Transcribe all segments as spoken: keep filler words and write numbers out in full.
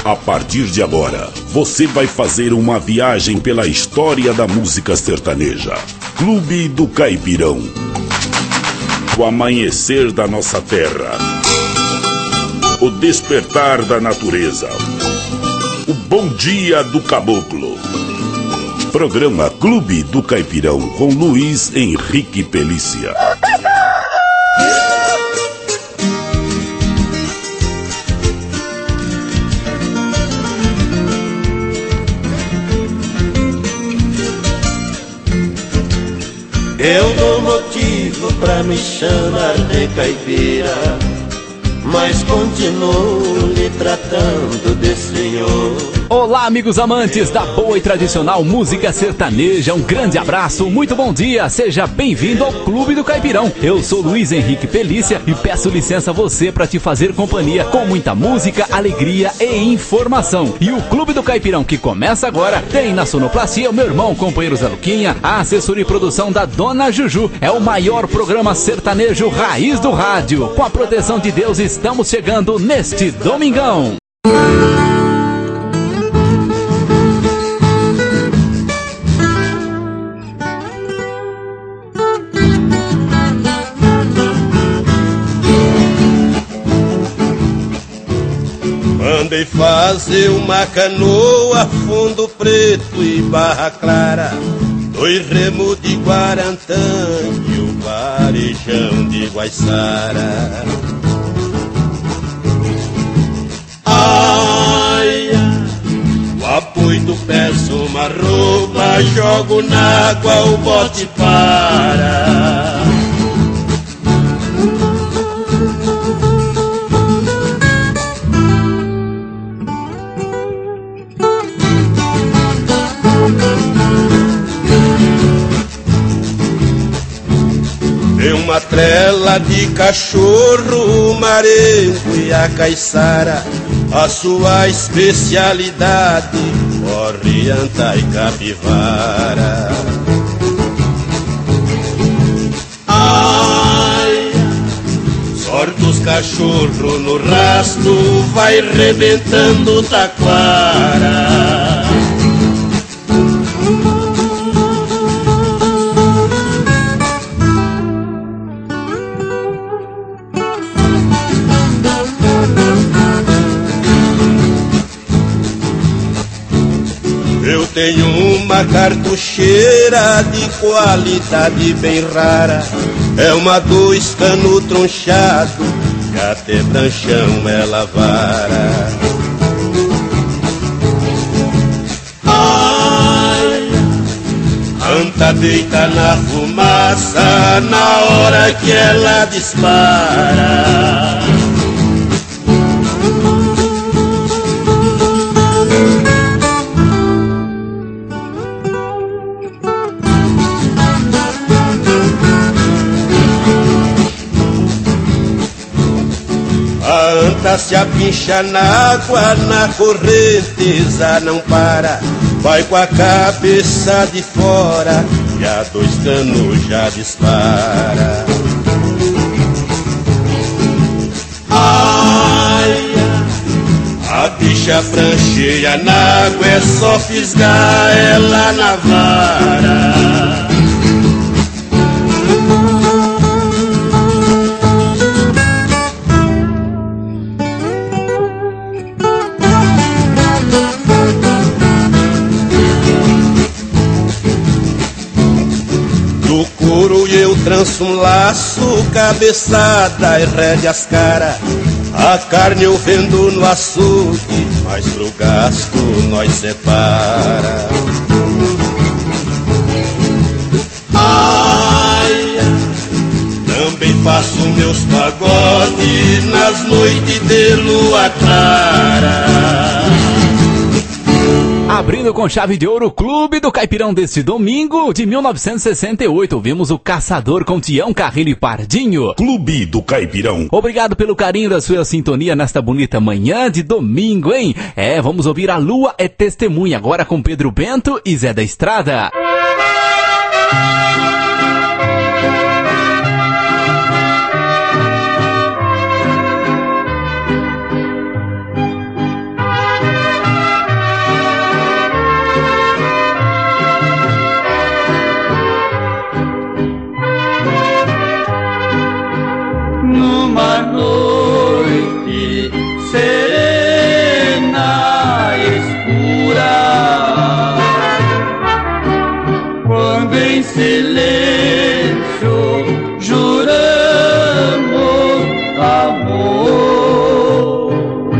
A partir de agora, você vai fazer uma viagem pela história da música sertaneja. Clube do Caipirão. O amanhecer da nossa terra. O despertar da natureza. O bom dia do caboclo. Programa Clube do Caipirão com Luiz Henrique Pelícia. Eu dou motivo pra me chamar de caipira, mas continuo lhe tratando de senhor. Olá, amigos amantes da boa e tradicional música sertaneja, um grande abraço, muito bom dia, seja bem-vindo ao Clube do Caipirão. Eu sou Luiz Henrique Pelícia e peço licença a você para te fazer companhia com muita música, alegria e informação. E o Clube do Caipirão que começa agora tem na sonoplastia o meu irmão, companheiro Zé Luquinha, a assessoria e produção da Dona Juju. É o maior programa sertanejo raiz do rádio. Com a proteção de Deus estamos chegando neste domingão. Mandei fazer uma canoa, fundo preto e barra clara, dois remos de Guarantã e o varejão de Guaiçara. Ai, o apoio do peço uma roupa, jogo na água, o bote para. Uma trela de cachorro, o marengo e a caiçara, a sua especialidade, orienta e capivara. Ai, sorte os cachorros no rastro, vai rebentando taquara. Tenho uma cartucheira de qualidade bem rara, é uma dois cano tronchado, que até branchão ela vara. Ai, anta deita na fumaça na hora que ela dispara. Se apincha na água, na correnteza não para, vai com a cabeça de fora e a dois canos já dispara. Ai, a bicha prancheia na água, é só fisgar ela na vara. Tranço um laço, cabeçada e rédeas cara, a carne eu vendo no açougue, mas pro gasto nós separa. Ai, também faço meus pagodes nas noites de lua clara. Abrindo com chave de ouro o Clube do Caipirão deste domingo de mil novecentos e sessenta e oito. Ouvimos o Caçador com Tião Carreiro e Pardinho. Clube do Caipirão. Obrigado pelo carinho da sua sintonia nesta bonita manhã de domingo, hein? É, vamos ouvir A Lua é Testemunha agora com Pedro Bento e Zé da Estrada. quando em silêncio juramos amor,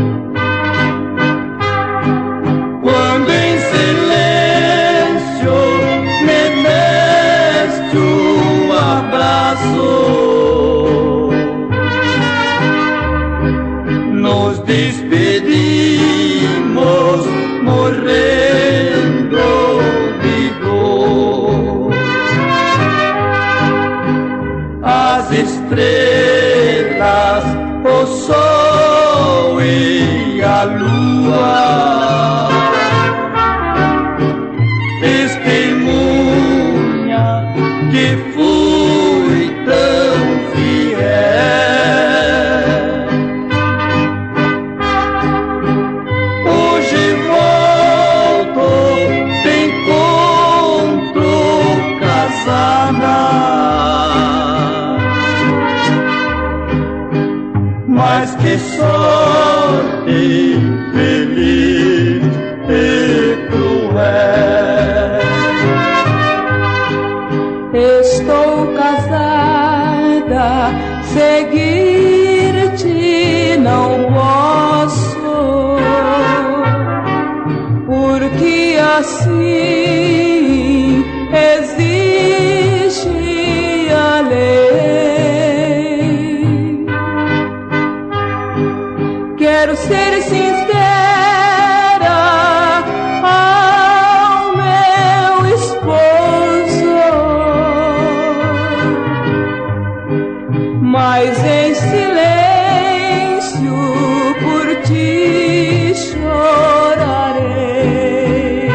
quando em silêncio me deste um abraço, nos despedimos morrendo de dor. As estrelas, o sol e a lua testemunha que fui tão fiel. Hoje volto, te encontro casada, mas que sorte feliz e cruel. Estou casada, seguir-te não posso, porque assim exige a lei. Quero ser sincera ao meu esposo, mas em silêncio por ti chorarei.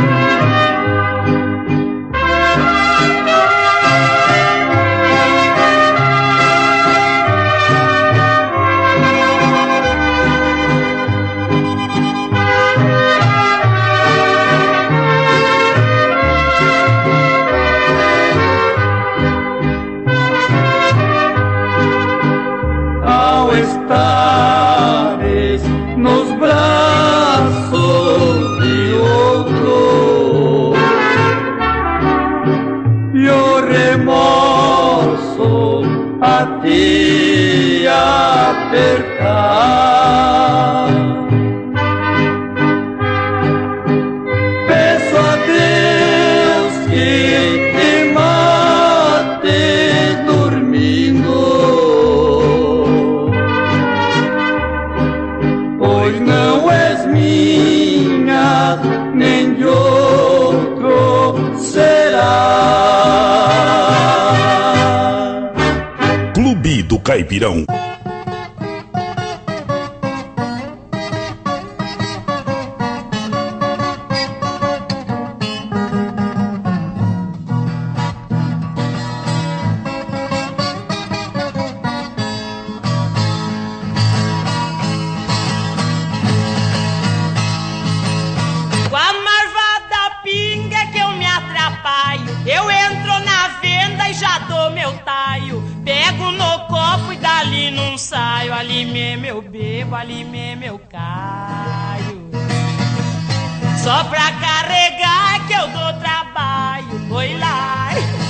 Ao estares nos braços de outro e o remorso a te apertar, peço a Deus que te mate dormindo, pois não és minha, nem de outro será. Clube do Caipirão. Com a marvada pinga é que eu me atrapalho, eu entro na venda e já dou meu taio, pego no copo e dali não saio, ali mesmo eu bebo, ali mesmo eu caio. Só pra carregar é que eu dou trabalho, oi lá.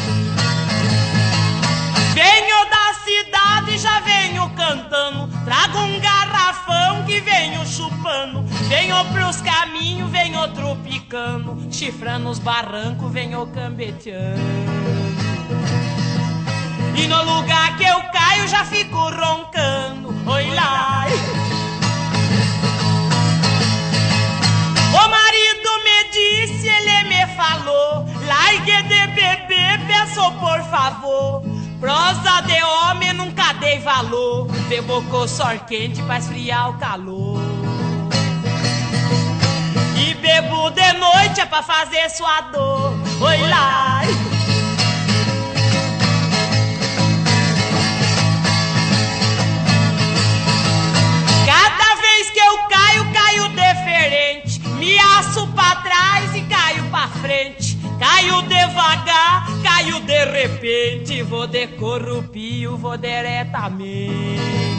Venho da cidade e já venho cantando, trago um garrafão que venho chupando, venho pros caminhos, venho tropicando, chifrando os barrancos, venho cambeteando. E no lugar que eu caio já fico roncando, oi lá. O marido me disse, ele me falou, largue de beber, peço por favor. Prosa de homem nunca dei valor, bebo com sor quente pra esfriar o calor. E bebo de noite é pra fazer sua dor, oi lá. Cada vez que eu caio, caio diferente, me aço pra trás e caio pra frente. Caio devagar, caio de repente, vou de corrupio, vou diretamente.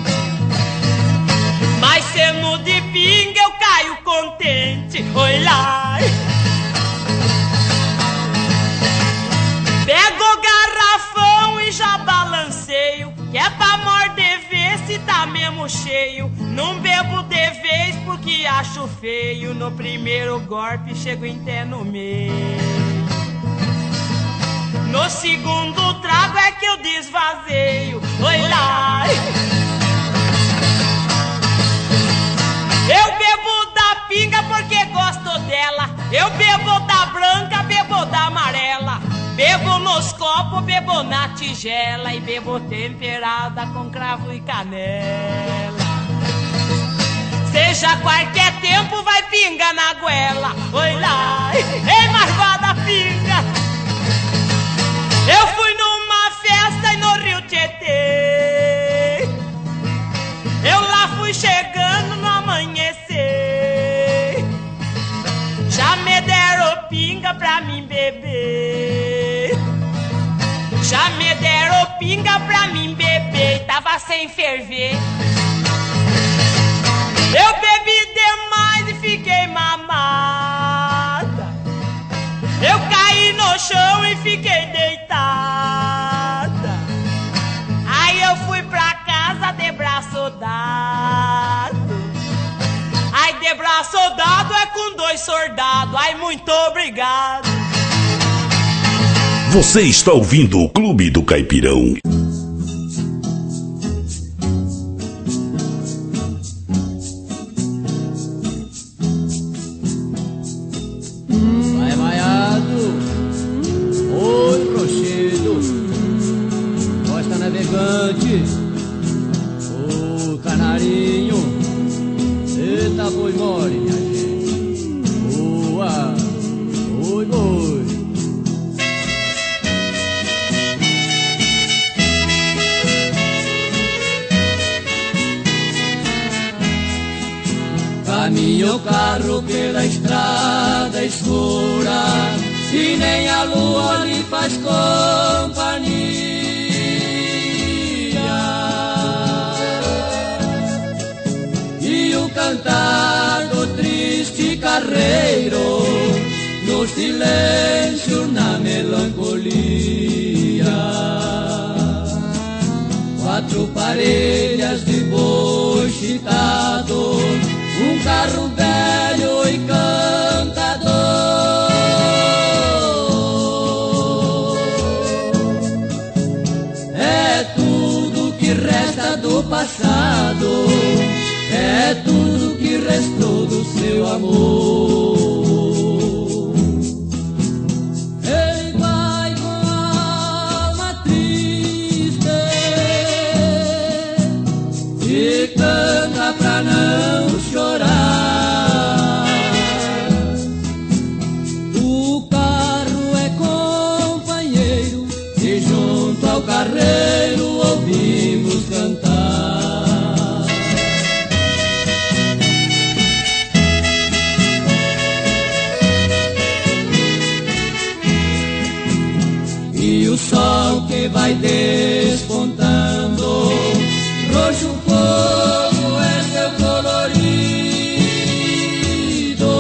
Mas sendo de pinga eu caio contente, oi lá. mesmo cheio. Não bebo de vez porque acho feio. No primeiro golpe chego até no meio. No segundo trago é que eu desvazeio. Oi lá. Eu bebo da pinga porque gosto dela. Eu bebo da branca, bebo da amarela. Bebo nos copos, bebo na tigela. E bebo temperada com cravo e canela. Seja qualquer tempo vai pinga na goela. Oi lá, ei marvada pinga. Eu fui numa festa e no Rio Tietê. Eu lá fui chegando no amanhecer. Já me deram pinga pra mim beber. Já me deram pinga pra mim beber. Tava sem ferver. Eu bebi demais e fiquei mamada. Eu caí no chão e fiquei deitada. Aí eu fui pra casa de braço dado. Ai, de braço dado é com dois soldados. Ai, muito obrigado. Você está ouvindo o Clube do Caipirão. Vai vaiado, oi rochedo, costa navegante, o canarinho, eita boi mole minha gente, boa, oi boi. Caminha o carro pela estrada escura e nem a lua lhe faz companhia. E o cantar do triste carreiro no silêncio, na melancolia. Quatro parelhas de boi chitado, um carro velho e cantador. É tudo que resta do passado, é tudo que restou do seu amor. Ele vai com a alma triste e canta pra não chorar. O carro é companheiro e junto ao carreiro ouvimos cantar. E o sol que vai despontando, roxo fogo é seu colorido,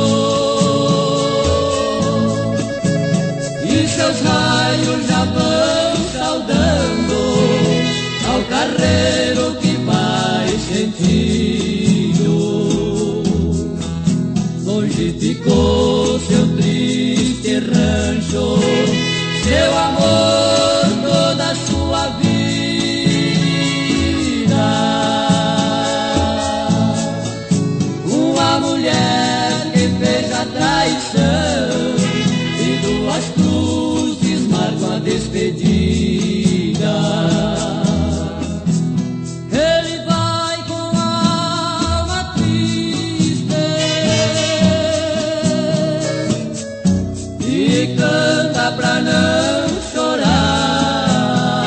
e seus raios já vão saudando ao carreiro que vai sentindo. Longe ficou seu triste rancho, seu amor, toda a sua vida. Uma mulher que fez a traição e duas cruzes marcam a despedida. Ele vai com a alma triste e canta pra não chorar.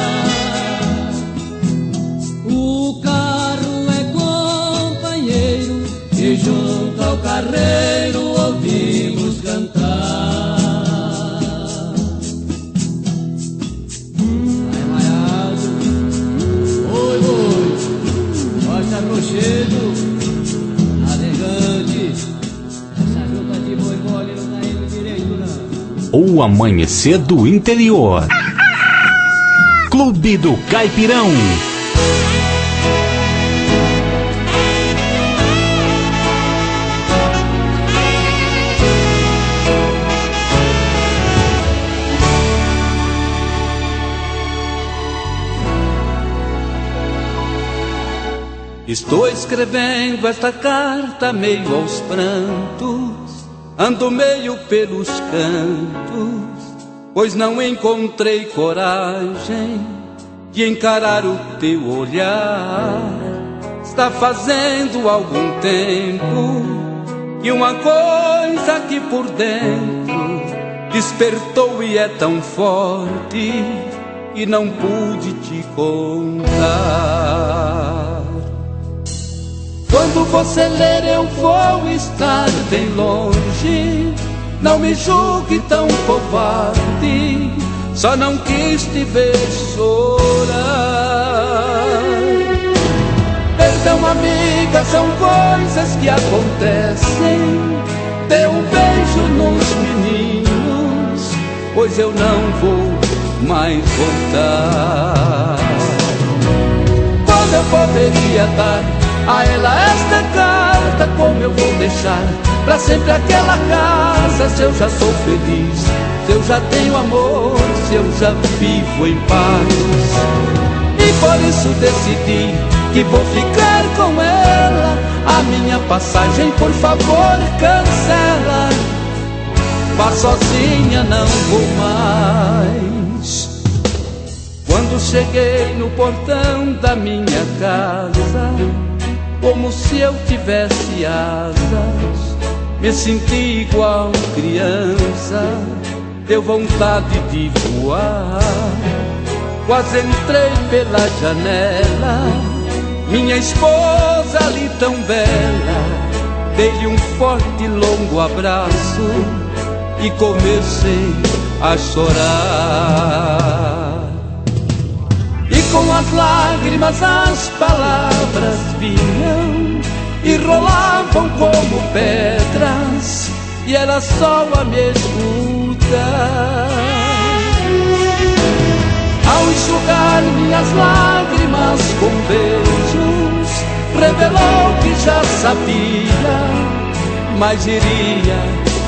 O carro é companheiro e junto ao carreiro ouvimos cantar. Vai maiado, oi oi, Costa Rochedo, navegante. Essa junta de boi mole não tá indo direito não. O amanhecer do interior. Clube do Caipirão. Estou escrevendo esta carta meio aos prantos, ando meio pelos cantos, pois não encontrei coragem de encarar o teu olhar. Está fazendo algum tempo que uma coisa aqui por dentro despertou e é tão forte que não pude te contar. Quando você ler eu vou estar bem longe, não me julgue tão covarde, só não quis te ver chorar. Perdão, amiga, são coisas que acontecem, dê um beijo nos meninos, pois eu não vou mais voltar. Quando eu poderia dar a ela esta carta, como eu vou deixar pra sempre aquela casa, se eu já sou feliz, se eu já tenho amor, se eu já vivo em paz. E por isso decidi que vou ficar com ela, a minha passagem por favor cancela, vá sozinha, não vou mais. Quando cheguei no portão da minha casa, como se eu tivesse asas, me senti igual criança, deu vontade de voar. Quase entrei pela janela, minha esposa ali tão bela, dei-lhe um forte e longo abraço e comecei a chorar. E com as lágrimas as palavras vinham e rolavam como pedras, e era só a me escutar. Ao enxugar minhas lágrimas com beijos, revelou que já sabia, mas iria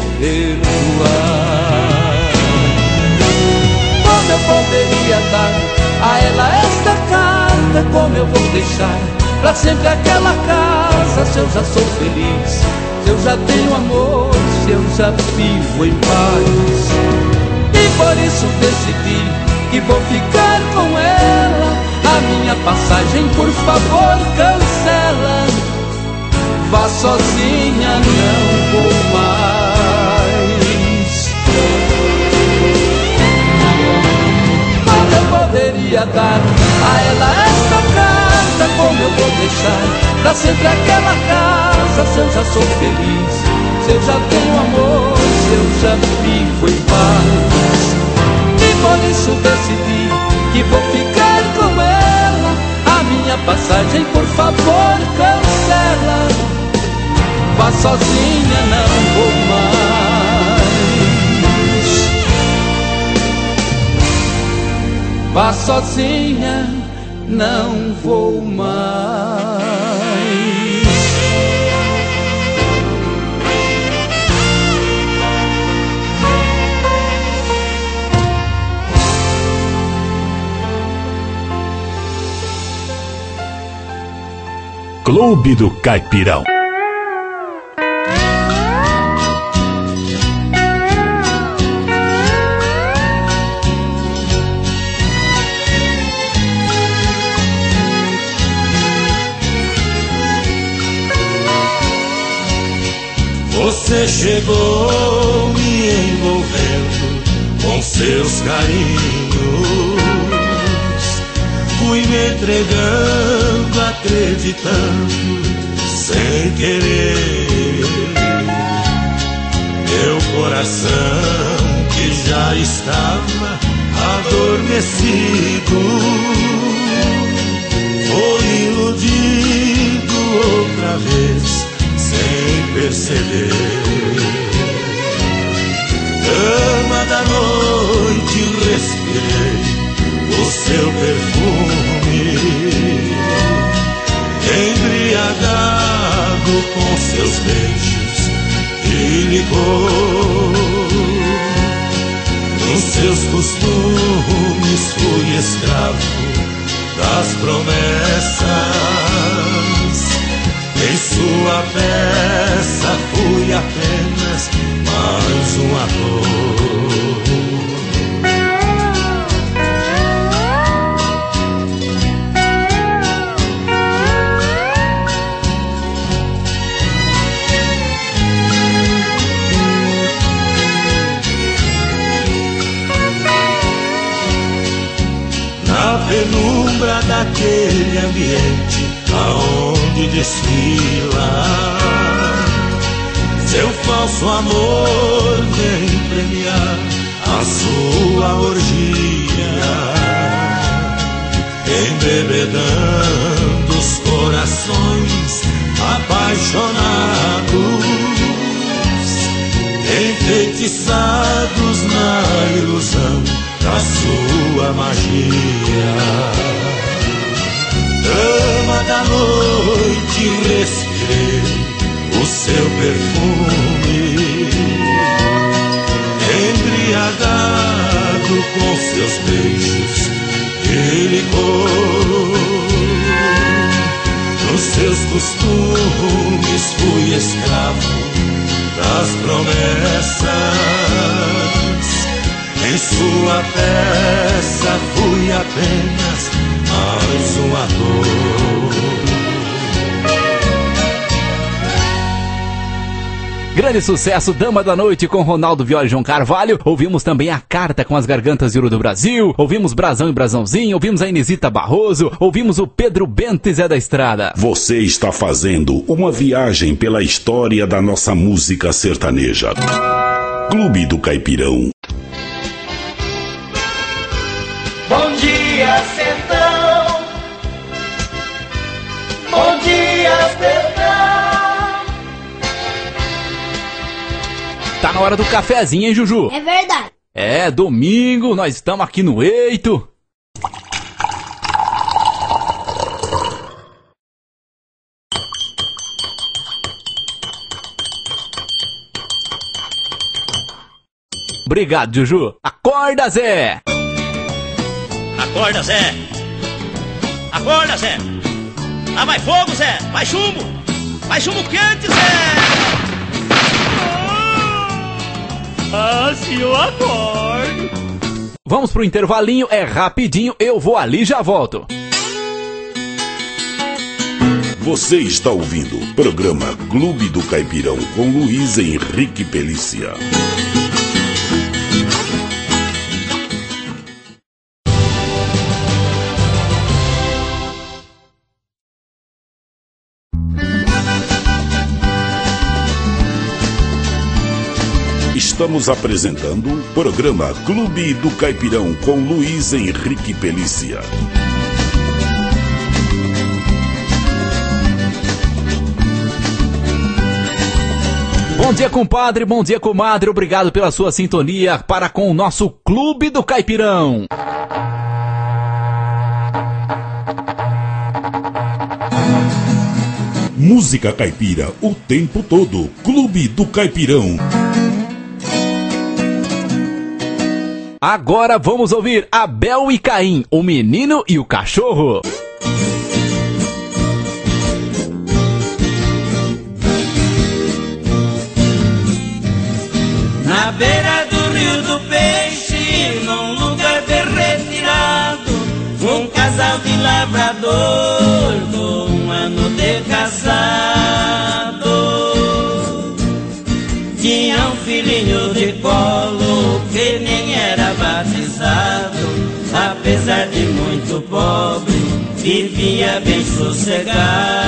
perdoar. Como eu poderia dar a ela esta carta, como eu vou deixar pra sempre aquela casa, se eu já sou feliz, se eu já tenho amor, se eu já vivo em paz. E por isso decidi que vou ficar com ela, a minha passagem por favor cancela, vá sozinha, não vou mais. Como eu poderia dar a ela esta carta, como eu vou deixar pra sempre aquela casa, se eu já sou feliz, se eu já tenho amor, se eu já vivo em paz. E por isso decidi que vou ficar com ela, a minha passagem por favor cancela, vá sozinha, não vou mais. Vá sozinha, não vou mais. Clube do Caipirão. Você chegou me envolvendo com seus carinhos, fui me entregando, acreditando, sem querer. Meu coração que já estava adormecido foi iludido outra vez, sem perceber. Dama da noite, respirei o seu perfume, embriagado com seus beijos e licor. Nos seus costumes fui escravo das promessas, penumbra daquele ambiente aonde desfila seu falso amor, vem premiar a sua orgia, embebedando os corações apaixonados, enfeitiçados na ilusão da sua magia. Dama da noite, respirei o seu perfume, embriagado com seus beijos de licor. Nos seus costumes fui escravo das promessas, em sua peça fui apenas mais um ator. Grande sucesso, Dama da Noite com Ronaldo Viola e João Carvalho. Ouvimos também A Carta com as Gargantas de Ouro do Brasil. Ouvimos Brasão e Brasãozinho. Ouvimos a Inesita Barroso. Ouvimos o Pedro Bento e Zé da Estrada. Você está fazendo uma viagem pela história da nossa música sertaneja. Clube do Caipirão. Bom dia, sertão. Bom dia, sertão. Tá na hora do cafezinho, hein, Juju? É verdade. É, domingo, nós estamos aqui no Eito. Obrigado, Juju. Acorda, Zé! Acorda, Zé! Acorda, Zé! Ah, vai fogo, Zé! Vai chumbo! Vai chumbo quente, Zé! Ah, se eu acordo! Vamos pro intervalinho, é rapidinho, eu vou ali e já volto. Você está ouvindo o programa Clube do Caipirão com Luiz Henrique Pelícia. Estamos apresentando o programa Clube do Caipirão com Luiz Henrique Pelícia. Bom dia, compadre, bom dia, comadre. Obrigado pela sua sintonia para com o nosso Clube do Caipirão. Música caipira o tempo todo. Clube do Caipirão. Agora vamos ouvir Abel e Caim, o menino e o cachorro. Na beira do rio do Peixe, num lugar bem retirado, um casal de lavrador com um ano de casado tinha um filhinho de colo que nem era batizado. Apesar de muito pobre, vivia bem sossegado.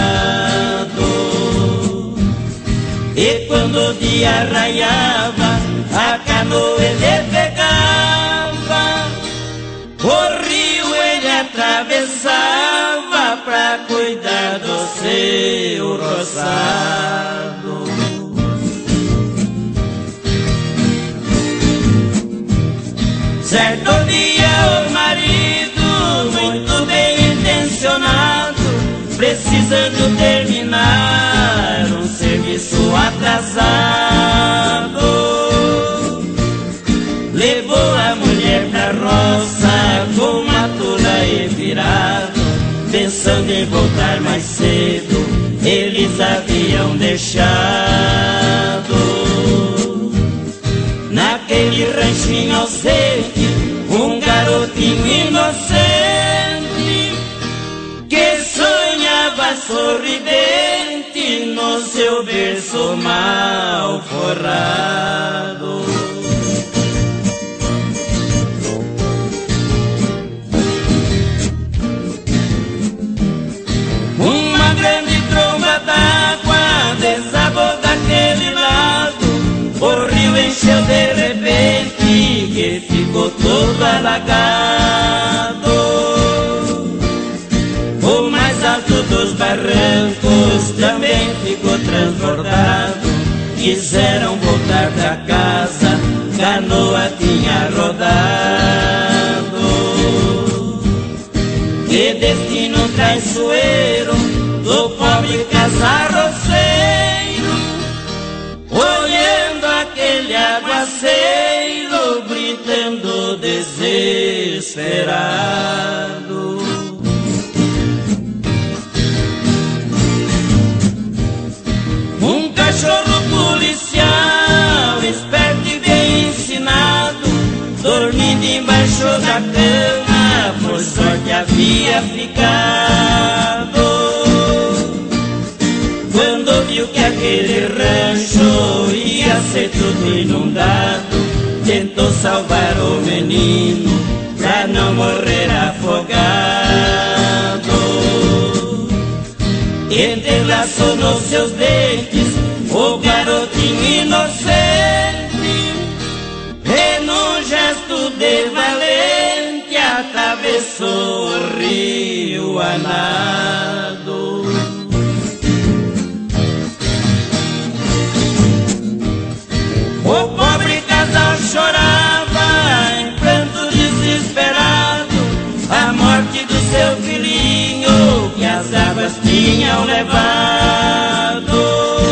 E quando o dia raiava, a canoa ele pegava, o rio ele atravessava pra cuidar do seu roçado. Certo dia o marido, muito bem intencionado, precisando terminar um serviço atrasado, levou a mulher pra roça com uma tula e virado, pensando em voltar mais cedo, eles haviam deixado naquele ranchinho ausente um garotinho inocente que sonhava sorridente no seu berço mal forrado. todo alagado. O mais alto dos barrancos também ficou transbordado. Quiseram voltar pra casa, canoa tinha rodado. Que destino traiçoeiro do pobre casarroceiro, olhando aquele aguaceiro, gritando desesperado. Um cachorro policial, esperto e bem ensinado, dormindo embaixo da cama, por sorte havia ficado. Quando viu que aquele rancho ia ser tudo inundado, tentou salvar o menino pra não morrer afogado. Entrelaçou nos seus dentes o garotinho inocente, e num gesto de valente atravessou o rio a nado. O pobre casal chorava em pranto desesperado a morte do seu filhinho que as águas tinham levado.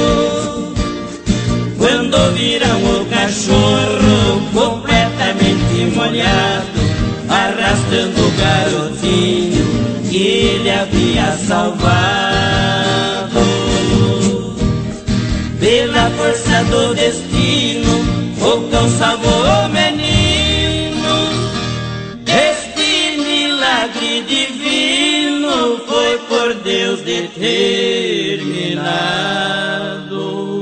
Quando viram o cachorro completamente molhado, arrastando o garotinho que ele havia salvado. Pela força do destino, o cão salvou o menino. Este milagre divino foi por Deus determinado.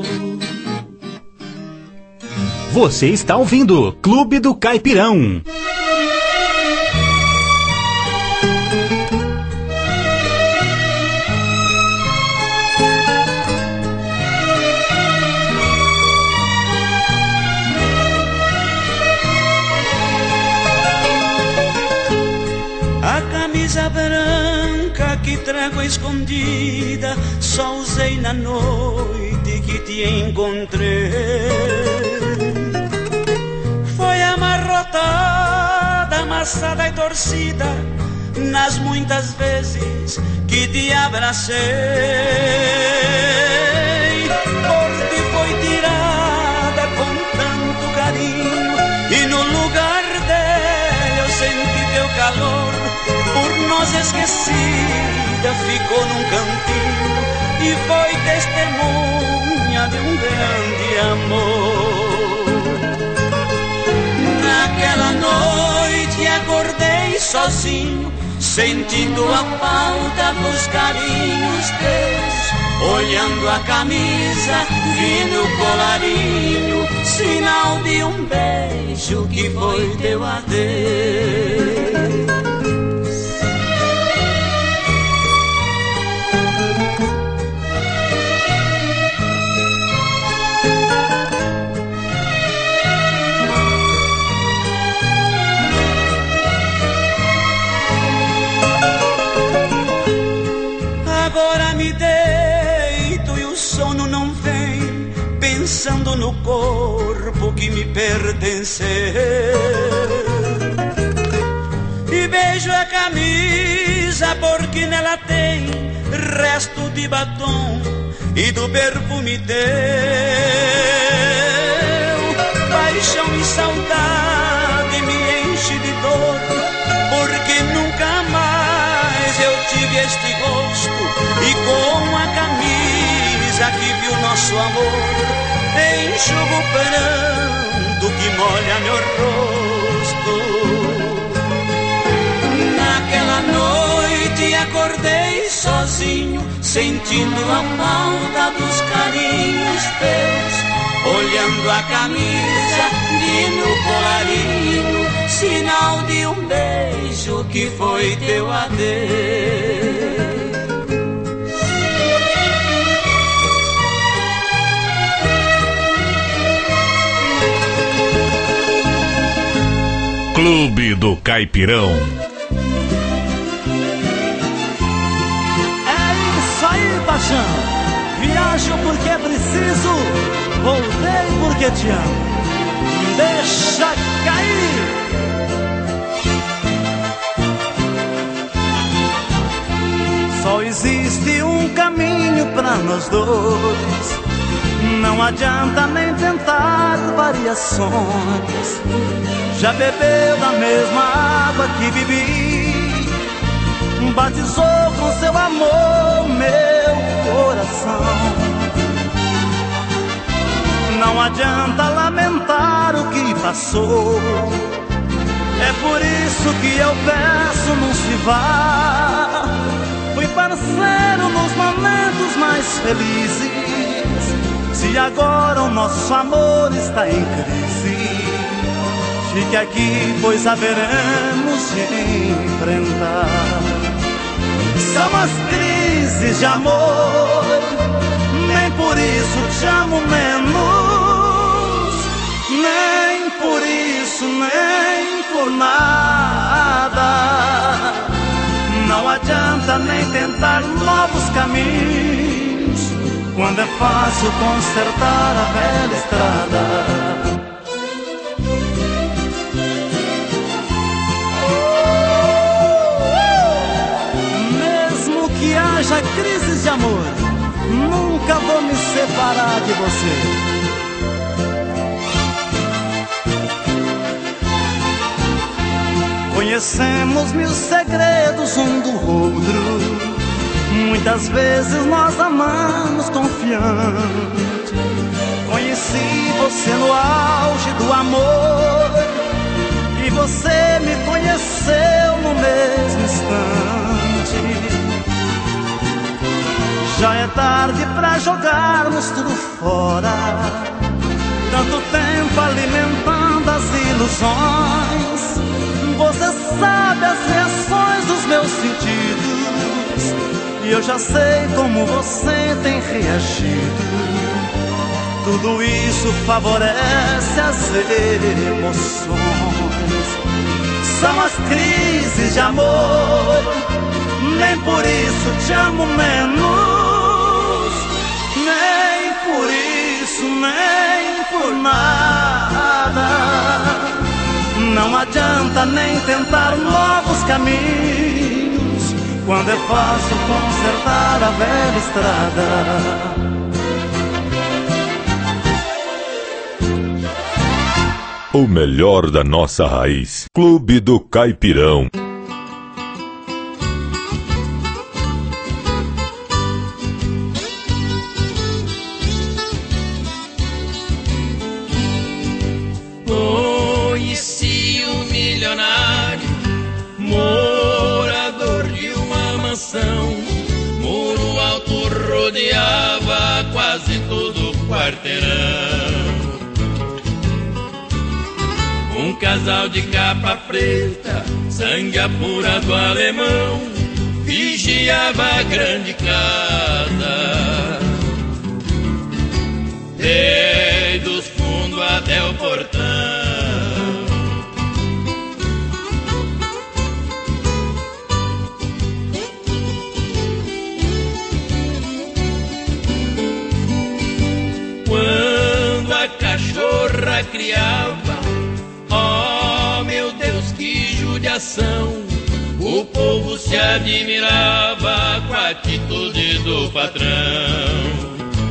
Você está ouvindo Clube do Caipirão. Camisa branca que trago escondida, só usei na noite que te encontrei. Foi amarrotada, amassada e torcida nas muitas vezes que te abracei. Por ti foi tirada com tanto carinho, e no lugar dela eu senti teu calor. Por nós esquecida ficou num cantinho e foi testemunha de um grande amor. Naquela noite acordei sozinho, sentindo a falta dos carinhos teus. Olhando a camisa, vi no colarinho sinal de um beijo que foi teu adeus. Agora me deito e o sono não vem, pensando no corpo que me pertenceu. E beijo a camisa porque nela tem resto de batom e do perfume teu. Paixão e saudade me enche de dor, porque nunca mais eu tive este gosto. E com a camisa que viu nosso amor, enxugo o pranto que molha meu rosto. Naquela noite acordei sozinho, sentindo a falta dos carinhos teus. Olhando a camisa, vi no colarinho sinal de um beijo que foi teu adeus. Clube do Caipirão. É isso aí, paixão. Viajo porque é preciso, voltei porque te amo. Deixa cair. Só existe um caminho pra nós dois. Não adianta nem tentar variações. Já bebeu da mesma água que bebi, batizou com seu amor meu coração. Não adianta lamentar o que passou. É por isso que eu peço, não se vá. Fui parceiro nos momentos mais felizes. Se agora o nosso amor está em crise, fique aqui, pois haveremos de enfrentar. São as crises de amor, nem por isso te amo menos, nem por isso, nem por nada. Não adianta nem tentar novos caminhos, quando é fácil consertar a velha estrada. Mesmo que haja crises de amor, nunca vou me separar de você. Conhecemos mil segredos um do outro. Muitas vezes nós amamos confiante. Conheci você no auge do amor, e você me conheceu no mesmo instante. Já é tarde pra jogarmos tudo fora, tanto tempo alimentando as ilusões. Você sabe as reações dos meus sentidos, e eu já sei como você tem reagido. Tudo isso favorece as emoções. São as crises de amor, nem por isso te amo menos, nem por isso, nem por nada. Não adianta nem tentar novos caminhos, quando é fácil consertar a velha estrada. O melhor da nossa raiz. Clube do Caipirão. Conheci um milionário, morador de uma mansão. Muro alto rodeava quase todo o quarteirão. Um casal de capa preta, sangue apurado alemão, vigiava a grande casa, desde os fundos até o portão. Quando a cachorra criava, oh meu Deus, que judiação! O povo se admirava com a atitude do patrão.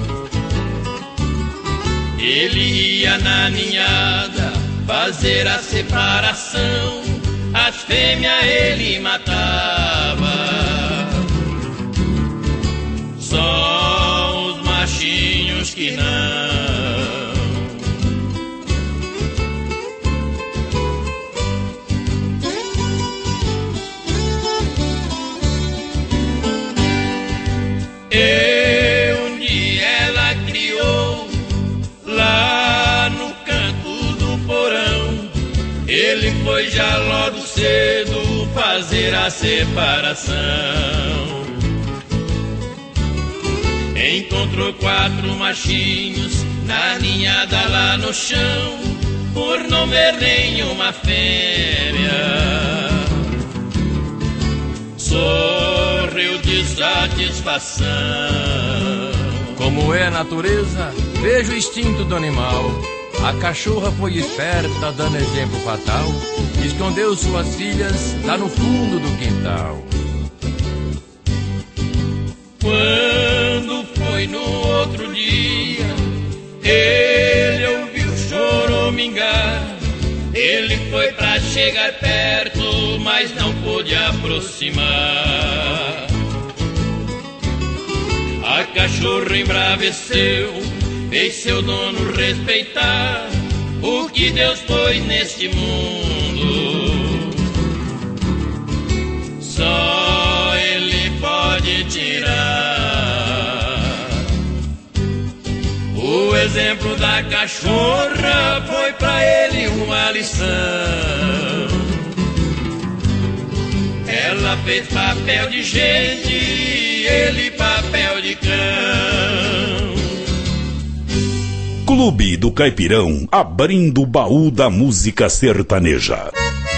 Ele ia na ninhada fazer a separação, as fêmeas ele matava, só os machinhos que não. E onde ela criou, lá no canto do porão, ele foi já logo cedo fazer a separação. Encontrou quatro machinhos na ninhada lá no chão, por não ver nenhuma fêmea. Sorriu de satisfação. Como é a natureza, vejo o instinto do animal. A cachorra foi esperta, dando exemplo fatal. Escondeu suas filhas lá no fundo do quintal. Quando foi no outro dia, ele ouviu choramingar. Ele foi pra chegar perto, mas não pôde aproximar. A cachorra embraveceu, fez seu dono respeitar o que Deus pôs neste mundo. Só Ele pode tirar. O exemplo da cachorra foi pra ele uma lição. Ela fez papel de gente, ele papel de cão. Clube do Caipirão, abrindo o baú da música sertaneja.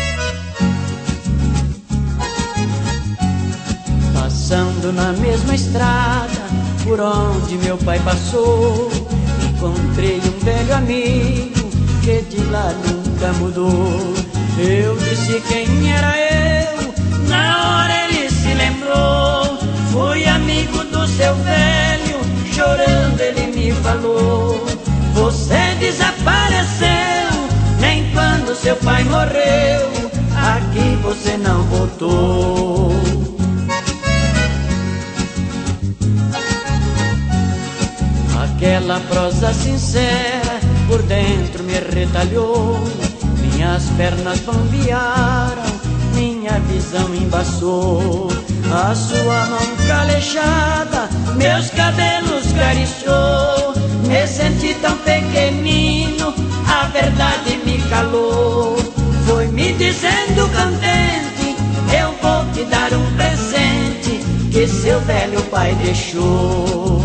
Passando na mesma estrada por onde meu pai passou, encontrei um velho amigo que de lá nunca mudou. Eu disse quem era eu, na hora ele se lembrou. Fui amigo do seu velho, chorando ele me falou: você desapareceu, nem quando seu pai morreu, aqui você não voltou. Aquela prosa sincera por dentro me retalhou. Minhas pernas bambearam, minha visão embaçou. A sua mão calejada meus cabelos cariciou. Me senti tão pequenino, a verdade me calou. Foi me dizendo contente, eu vou te dar um presente que seu velho pai deixou.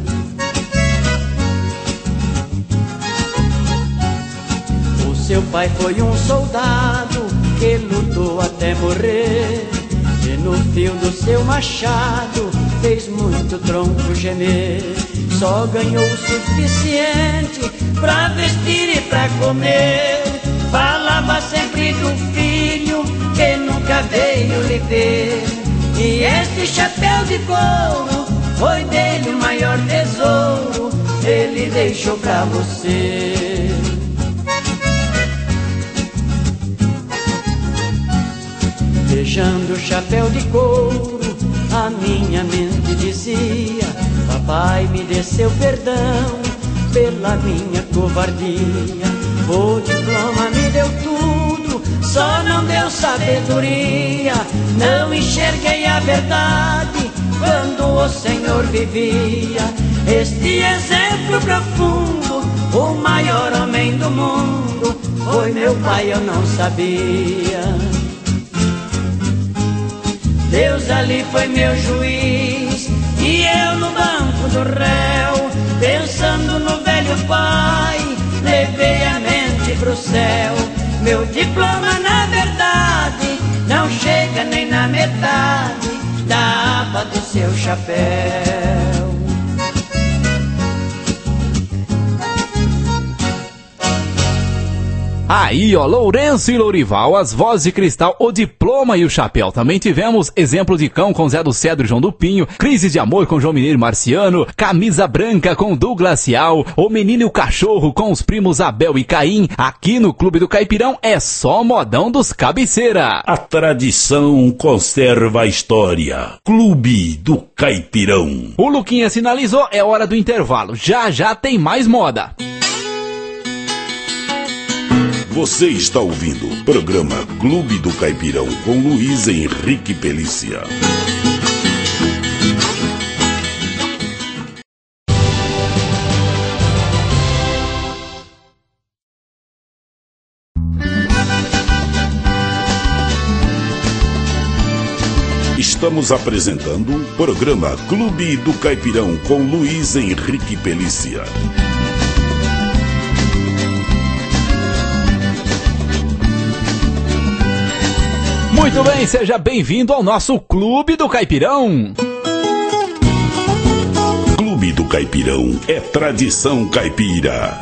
Seu pai foi um soldado que lutou até morrer, e no fio do seu machado fez muito tronco gemer. Só ganhou o suficiente pra vestir e pra comer. Falava sempre do filho que nunca veio lhe ver. E este chapéu de couro foi dele o maior tesouro, ele deixou pra você. Beijando o chapéu de couro, a minha mente dizia: papai me dê seu perdão pela minha covardia. O diploma me deu tudo, só não deu sabedoria. Não enxerguei a verdade quando o Senhor vivia. Este exemplo profundo, o maior homem do mundo, foi meu pai, eu não sabia. Deus ali foi meu juiz e eu no banco do réu, pensando no velho pai, levei a mente pro céu. Meu diploma na verdade não chega nem na metade da aba do seu chapéu. Aí, ó, Lourenço e Lourival, as vozes de cristal, o diploma e o chapéu. Também tivemos Exemplo de Cão com Zé do Cedro e João do Pinho, Crise de Amor com João Mineiro e Marciano, Camisa Branca com Douglas Cial, O Menino e o Cachorro com os primos Abel e Caim. Aqui no Clube do Caipirão é só modão dos cabeceira. A tradição conserva a história. Clube do Caipirão. O Luquinha sinalizou, é hora do intervalo. Já já tem mais moda. Você está ouvindo o programa Clube do Caipirão com Luiz Henrique Pelícia. Estamos apresentando o programa Clube do Caipirão com Luiz Henrique Pelícia. Muito bem, seja bem-vindo ao nosso Clube do Caipirão. Clube do Caipirão é tradição caipira.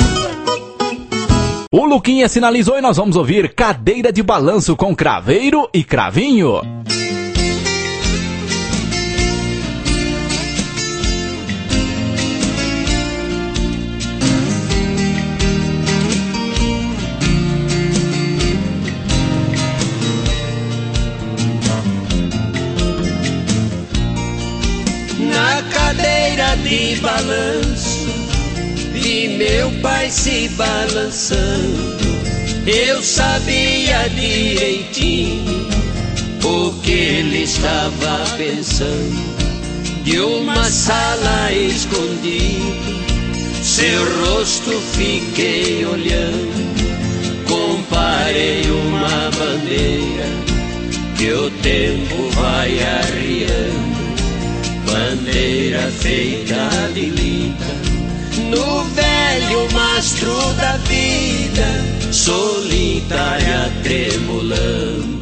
O Luquinha sinalizou e nós vamos ouvir Cadeira de Balanço com Craveiro e Cravinho. Na cadeira de balanço vi meu pai se balançando. Eu sabia direitinho o que ele estava pensando. De uma sala escondido, seu rosto fiquei olhando. Comparei uma bandeira que o tempo vai arriando. Bandeira feita de lida, no velho mastro da vida, solitária tremulando.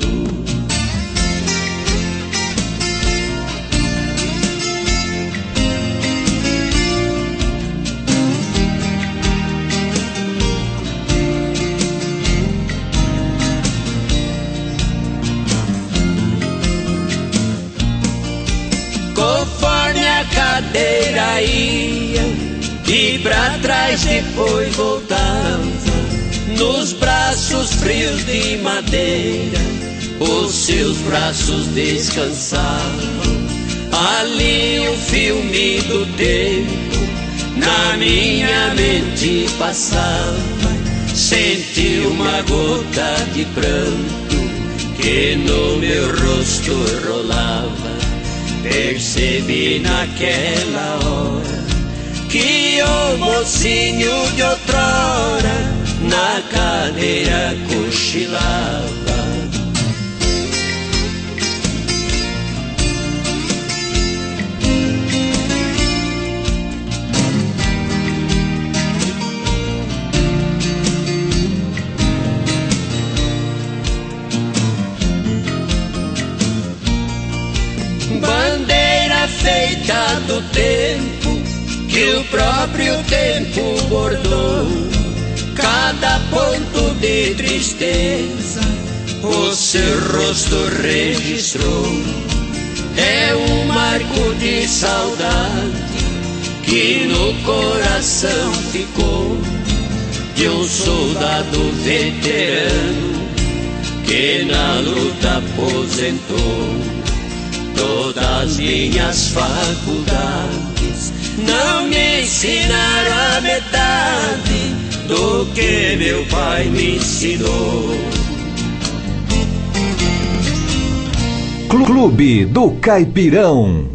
Conforme a cadeira ia e pra trás depois voltava, nos braços frios de madeira os seus braços descansavam. Ali o filme do tempo na minha mente passava. Senti uma gota de pranto que no meu rosto rolava. Percebi naquela hora que o mocinho de outrora na cadeira cochilava. Bandeira feita do tempo que o próprio tempo bordou. Cada ponto de tristeza o seu rosto registrou. É um marco de saudade que no coração ficou, de um soldado veterano que na luta aposentou. Todas minhas faculdades não me ensinaram a metade do que meu pai me ensinou. Clube do Caipirão.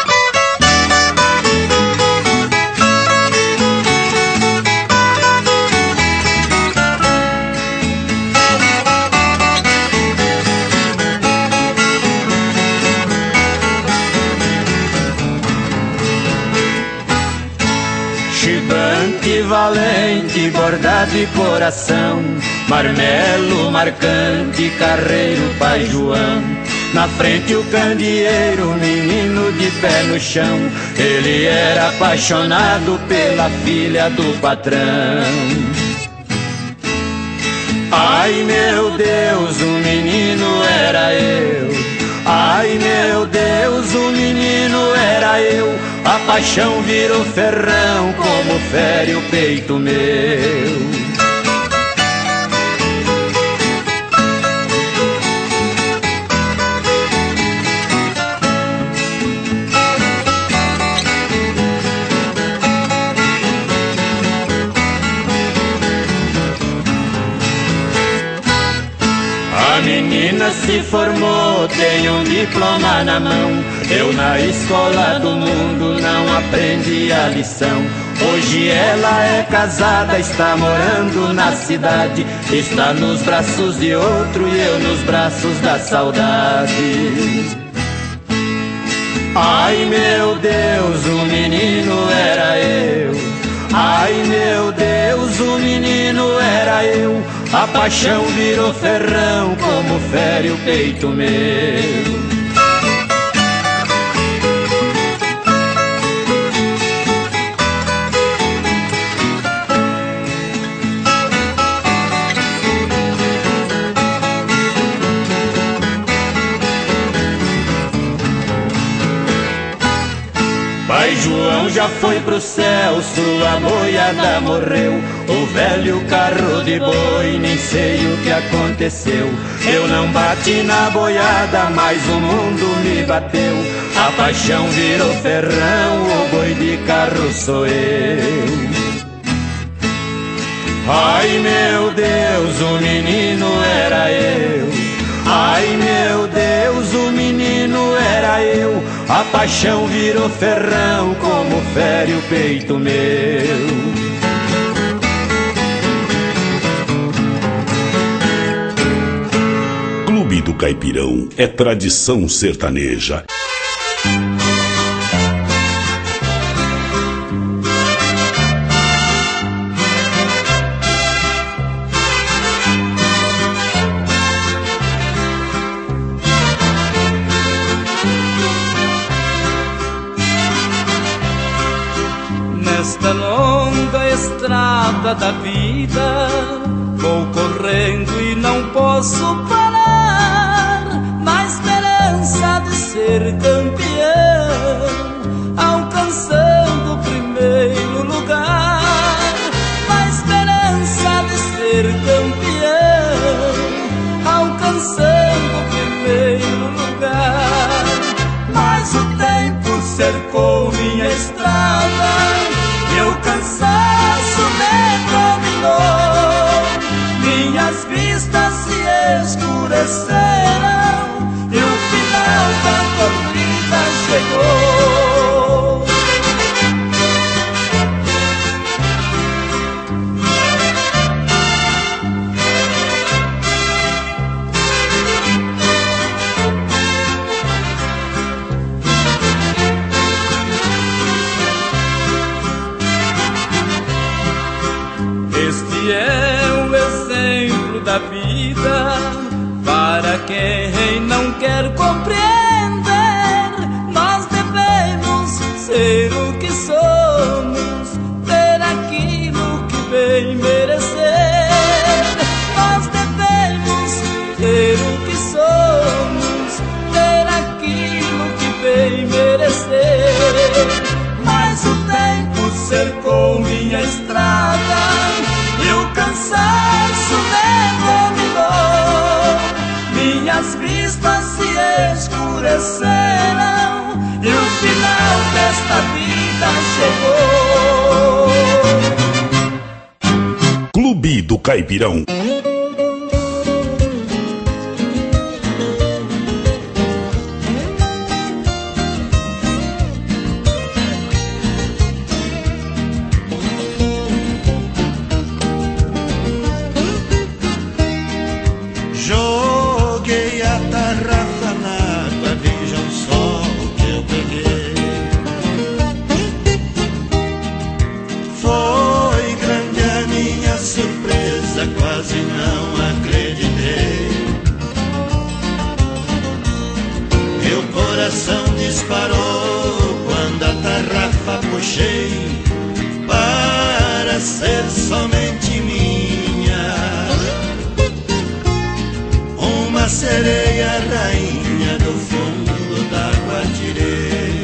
Valente, bordado de coração, marmelo marcante, carreiro pai João. Na frente o candeeiro, menino de pé no chão. Ele era apaixonado pela filha do patrão. Ai meu Deus, o menino era eu. Ai meu Deus, o menino era eu. A paixão virou ferrão, como fere o peito meu. A menina se formou, tem um diploma na mão. Eu na escola do mundo não aprendi a lição. Hoje ela é casada, está morando na cidade. Está nos braços de outro e eu nos braços da saudade. Ai meu Deus, o menino era eu. Ai meu Deus, o menino era eu. a paixão virou ferrão como fere o peito meu. Pai João já foi pro céu, sua boiada morreu. O velho carro de boi, nem sei o que aconteceu. Eu não bati na boiada, mas o mundo me bateu. A paixão virou ferrão, o boi de carro sou eu. Ai meu Deus, o menino era eu. Ai meu Deus, o menino era eu. A paixão virou ferrão como fere o peito meu. Clube do Caipirão é tradição sertaneja. Nesta longa estrada da vida vou correndo e não posso parar, na esperança de ser campeão, alcançando o primeiro lugar. Na esperança de ser campeão, alcançando o primeiro lugar. Mas o tempo cercou minha estrada e o cansaço me dominou. Minhas vistas se escureceram e o final da corrida chegou. Este é o exemplo da vida para quem não quer compreender. Nós devemos ser o que somos, ter aquilo que bem merecer. Nós devemos ser o que somos, ter aquilo que bem merecer. Mas o tempo cercou minha estrada e o cansaço me dominou. Minhas vistas se escureceram e o final desta vida chegou. Clube do Caipirão. Disparou quando a tarrafa puxei para ser somente minha. Uma sereia rainha do fundo d'água tirei.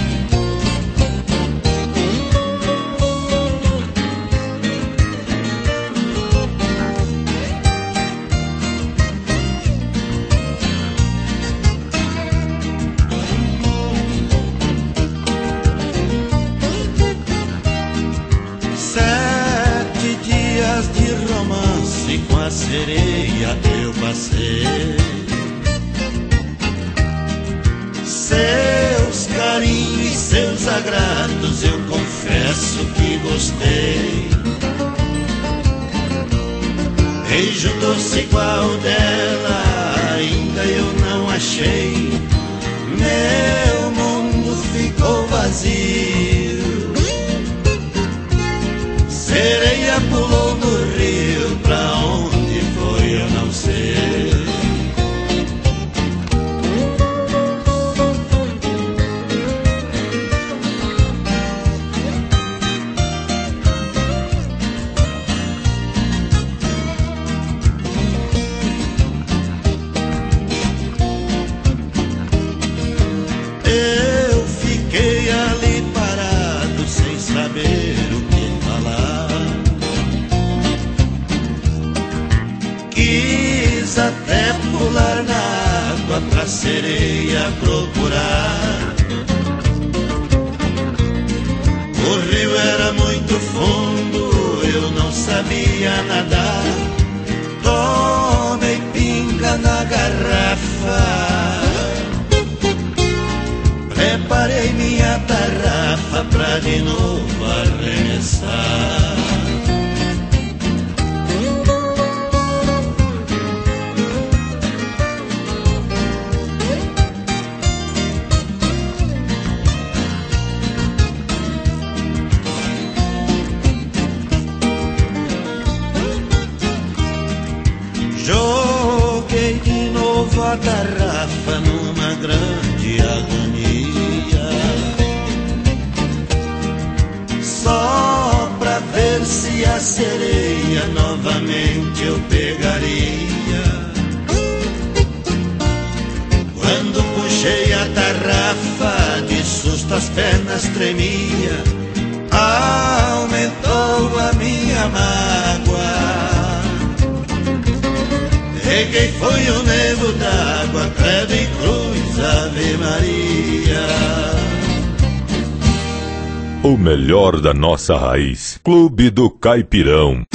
Com a sereia eu passei, seus carinhos e seus agrados eu confesso que gostei. Beijo doce igual dela ainda eu não achei. Meu mundo ficou vazio. Sereia pulou no rio pra onde uma sereia procurar. O rio era muito fundo, eu não sabia nadar. Tomei pinga na garrafa, preparei minha tarrafa pra de novo arremessar. Joguei de novo a garrafa numa grande agonia, só pra ver se a sereia novamente eu pegaria. Quando puxei a tarrafa, de susto as pernas tremia, aumentou a minha mágoa. Peguei foi o nego d'água, credo e cruz, Ave Maria. O melhor da nossa raiz. Clube do Caipirão.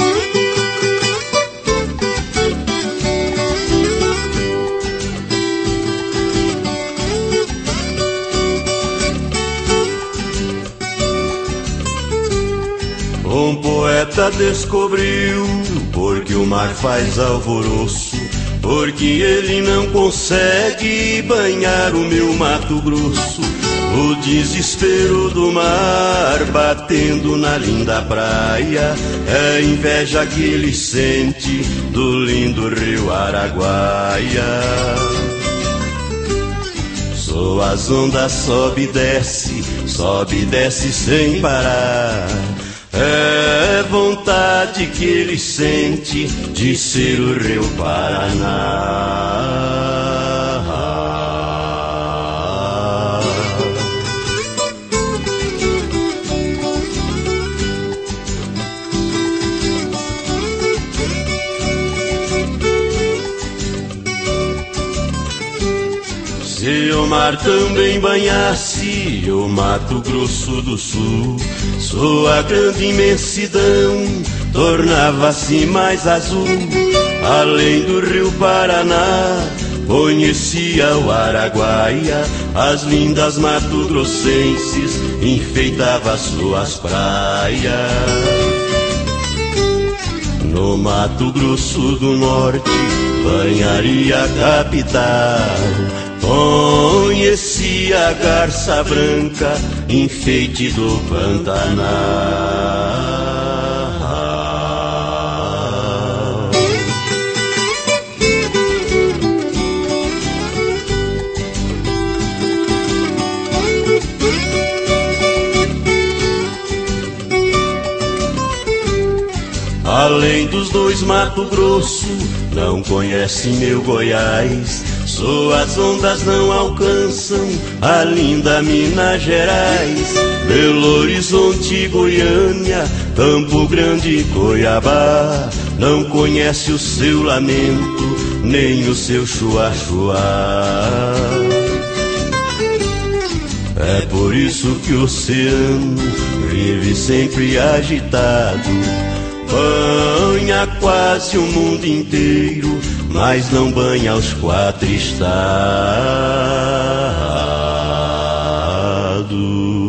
Um poeta descobriu porque o mar faz alvoroço, porque ele não consegue banhar o meu Mato Grosso. O desespero do mar batendo na linda praia é a inveja que ele sente do lindo rio Araguaia. Só as ondas sobe e desce, sobe e desce sem parar. É vontade que ele sente de ser o rio Paraná. Se o mar também banhasse o Mato Grosso do Sul, sua grande imensidão tornava-se mais azul. Além do rio Paraná, conhecia o Araguaia, as lindas mato-grossenses enfeitava suas praias. No Mato Grosso do Norte, banharia a capital, conhecia a garça branca, enfeite do Pantanal. Além dos dois Mato Grosso, não conhece meu Goiás. Suas ondas não alcançam a linda Minas Gerais. Belo Horizonte, Goiânia, Campo Grande, Cuiabá, não conhece o seu lamento, nem o seu chua-chua. É por isso que o oceano vive sempre agitado, banha quase o mundo inteiro, mas não banha os quatro estados.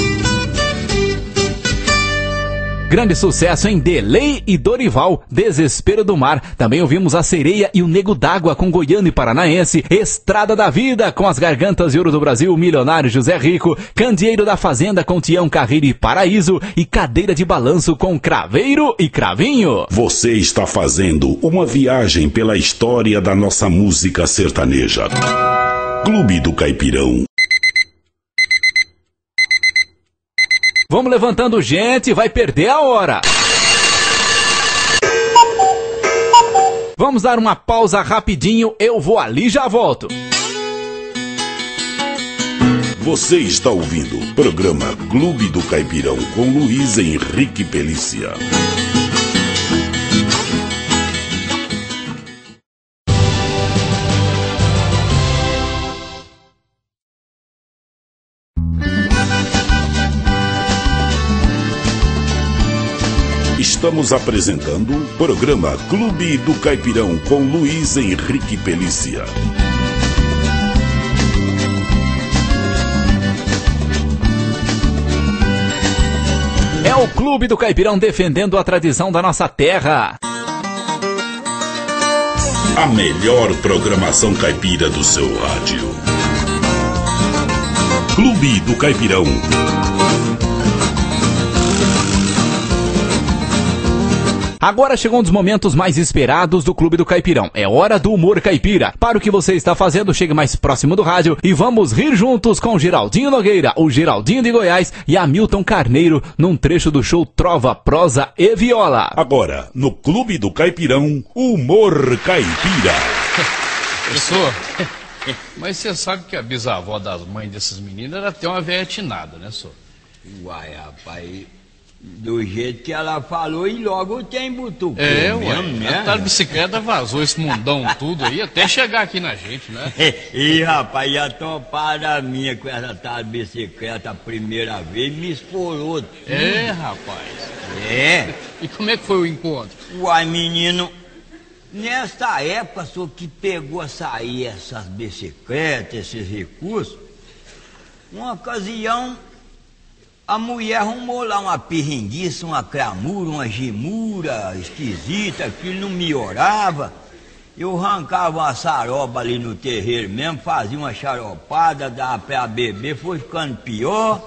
Grande sucesso em Delay e Dorival, Desespero do Mar. Também ouvimos A Sereia e o Nego d'Água com Goiano e Paranaense, Estrada da Vida com As Gargantas de Ouro do Brasil, Milionário José Rico, Candeeiro da Fazenda com Tião Carreiro e Paraíso e Cadeira de Balanço com Craveiro e Cravinho. Você está fazendo uma viagem pela história da nossa música sertaneja. Clube do Caipirão. Vamos levantando, gente, vai perder a hora. Vamos dar uma pausa rapidinho, eu vou ali e já volto. Você está ouvindo o programa Clube do Caipirão com Luiz Henrique Pelícia. Estamos apresentando o programa Clube do Caipirão com Luiz Henrique Pelícia. É o Clube do Caipirão defendendo a tradição da nossa terra. A melhor programação caipira do seu rádio. Clube do Caipirão. Agora chegou um dos momentos mais esperados do Clube do Caipirão. É hora do humor caipira. Para o que você está fazendo, chegue mais próximo do rádio e vamos rir juntos com Geraldinho Nogueira, o Geraldinho de Goiás e Hamilton Carneiro num trecho do show Trova, Prosa e Viola. Agora, no Clube do Caipirão, humor caipira. Professor, mas você sabe que a bisavó das mães desses meninos era até uma velha tinada, né, senhor? Uai, rapaz... Do jeito que ela falou e logo tem butucão. É, ué, né? A bicicleta vazou esse mundão tudo aí, até chegar aqui na gente, né? E rapaz, já topada a minha com essa tal bicicleta a primeira vez, me esforou tudo. É, rapaz. É. E como é que foi o encontro? Uai, menino, nessa época, só que pegou a sair essas bicicletas, esses recursos, uma ocasião... A mulher arrumou lá uma pirringuiça, uma cramura, uma gemura esquisita, aquilo não melhorava. Eu arrancava uma saroba ali no terreiro mesmo, fazia uma xaropada, dava pra beber, foi ficando pior.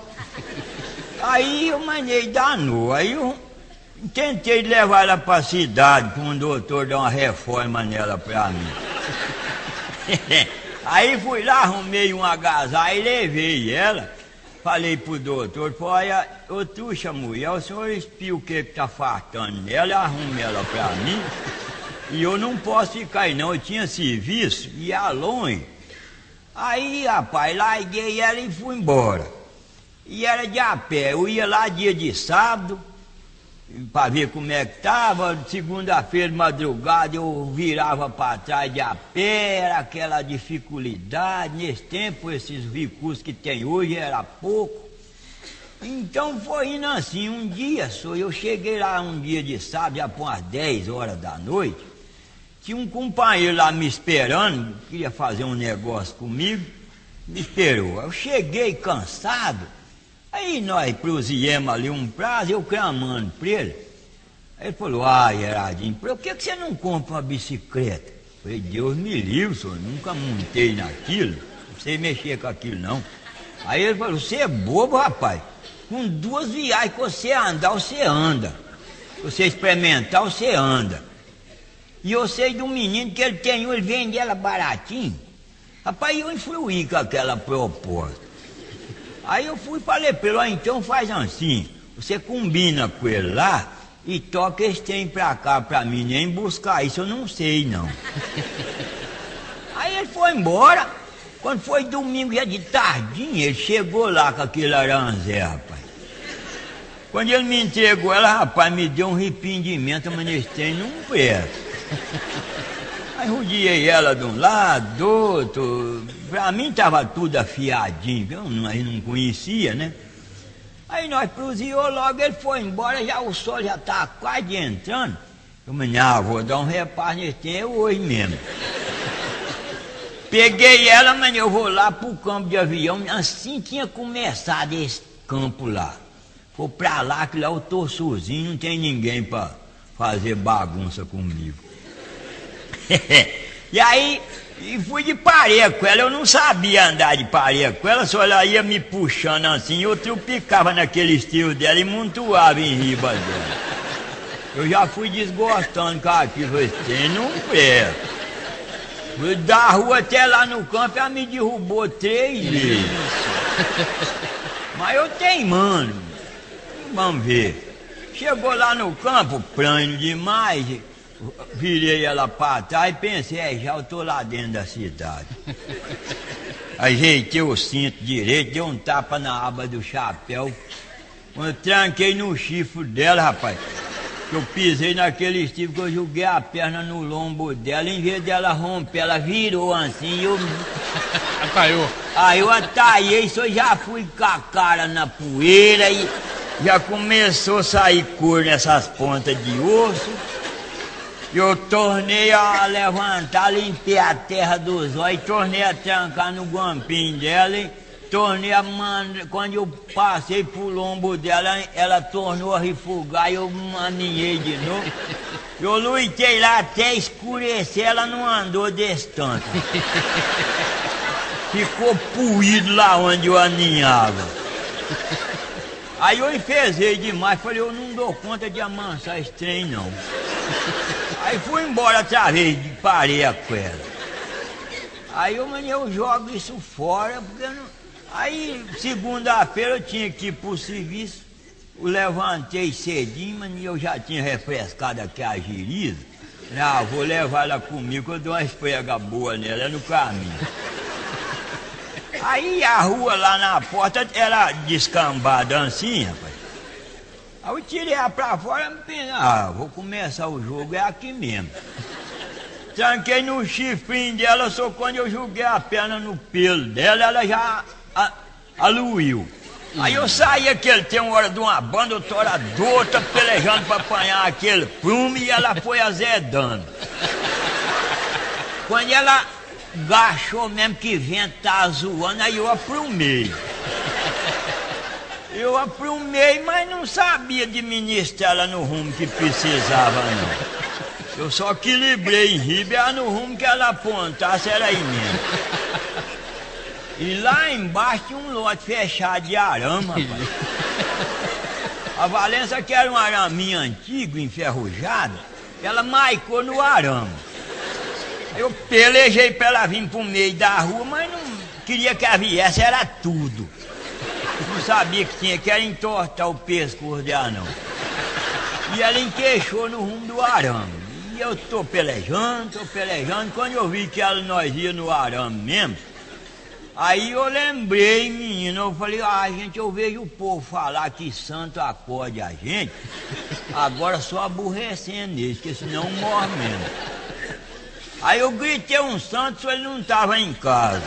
Aí eu manei danou, aí eu tentei levar ela pra cidade, para um doutor dar uma reforma nela pra mim. Aí fui lá, arrumei um agasalho e levei ela. Falei pro doutor, olha, ô truxa mulher, o senhor espia o que que tá faltando nela, arrume ela pra mim, e eu não posso ficar aí não, eu tinha serviço, ia longe. Aí, rapaz, larguei ela e fui embora. E era de a pé, eu ia lá dia de sábado, pra ver como é que tava, segunda-feira de madrugada eu virava pra trás de a pé, era aquela dificuldade, nesse tempo esses recursos que tem hoje era pouco. Então foi indo assim, um dia só, eu cheguei lá um dia de sábado, já por umas dez horas da noite, tinha um companheiro lá me esperando, queria fazer um negócio comigo, me esperou. Eu cheguei cansado, aí nós prosseguimos ali um prazo, eu clamando pra ele. Aí ele falou, ah, Gerardinho, por que que você não compra uma bicicleta? Eu falei, Deus me livre, senhor, nunca montei naquilo, não sei mexer com aquilo não. Aí ele falou, você é bobo, rapaz, com duas viagens que você andar, você anda. Se você experimentar, você anda. E eu sei de um menino que ele tem, ele vende ela baratinho. Rapaz, eu influí com aquela proposta. Aí eu fui e falei pra ele, ó, então faz assim, você combina com ele lá e toca esse trem pra cá pra mim, nem buscar isso eu não sei não. Aí ele foi embora, quando foi domingo já de tardinha, ele chegou lá com aquele aranzé, rapaz. Quando ele me entregou ela, rapaz, me deu um arrependimento, mas nesse trem não presta. Aí rodeei ela de um lado, do outro, pra mim tava tudo afiadinho, eu não, eu não conhecia, né? Aí nós prosseguimos logo, ele foi embora, já o sol já tá quase entrando. Eu me disse, ah, vou dar um reparo nesse tempo hoje mesmo. Peguei ela, mas eu vou lá pro campo de avião, assim tinha começado esse campo lá. Vou pra lá, que lá eu tô sozinho, não tem ninguém pra fazer bagunça comigo. E aí, e fui de pareia com ela, eu não sabia andar de pareia com ela, só ela ia me puxando assim, eu trupicava naquele estilo dela e montuava em riba dela. Eu já fui desgostando com aquilo, você não presta. Da rua até lá no campo, ela me derrubou três vezes. Mas eu tenho, mano, vamos ver. Chegou lá no campo, pranho demais, virei ela pra trás e pensei, é, já eu tô lá dentro da cidade. Ajeitei o cinto direito, dei um tapa na aba do chapéu. Quando eu tranquei no chifre dela, rapaz, eu pisei naquele chifre que eu joguei a perna no lombo dela, em vez dela romper, ela virou assim e eu... Ataiou. Aí eu ataiei, só já fui com a cara na poeira e... já começou a sair cor nessas pontas de osso. Eu tornei a levantar, limpei a terra dos olhos, tornei a trancar no guampinho dela, e tornei a mandar. Quando eu passei pro lombo dela, ela tornou a refugar e eu maninhei de novo. Eu lutei lá até escurecer, ela não andou desse tanto. Ficou puído lá onde eu aninhava. Aí eu enfezei demais, falei, eu não dou conta de amansar esse trem não. Aí fui embora outra vez, parei a coela. Aí eu, mano, eu jogo isso fora, porque eu não... Aí segunda-feira eu tinha que ir pro serviço, eu levantei cedinho, mano, e eu já tinha refrescado aqui a giriza. Ah, vou levar ela comigo, que eu dou uma esfrega boa nela, é no caminho. Aí a rua lá na porta era descambada assim, rapaz. Aí eu tirei ela pra fora e pensei, ah, vou começar o jogo, é aqui mesmo. Tranquei no chifrinho dela, só quando eu joguei a perna no pelo dela, ela já a, aluiu. Aí eu saí aquele tem uma hora de uma banda, eu tô hora de outra, pelejando pra apanhar aquele prumo e ela foi azedando. Quando ela gachou mesmo que vento tá zoando, aí eu aprumei. Eu aprumei, mas não sabia administrar ela no rumo que precisava, não. Eu só equilibrei em riba, ela no rumo que ela apontasse, era aí mesmo. E lá embaixo tinha um lote fechado de arame, rapaz. A Valença, que era um araminho antigo, enferrujado, ela maicou no arame. Eu pelejei pra ela vir pro meio da rua, mas não queria que ela viesse, era tudo. Não sabia que tinha, que era entortar o pescoço dela, não. E ela enqueixou no rumo do arame. E eu tô pelejando, tô pelejando. Quando eu vi que ela, nós ia no arame mesmo, aí eu lembrei, menino, eu falei, ah, gente, eu vejo o povo falar que santo acorde a gente, agora só aborrecendo eles, porque senão morre mesmo. Aí eu gritei um santo, só ele não tava em casa.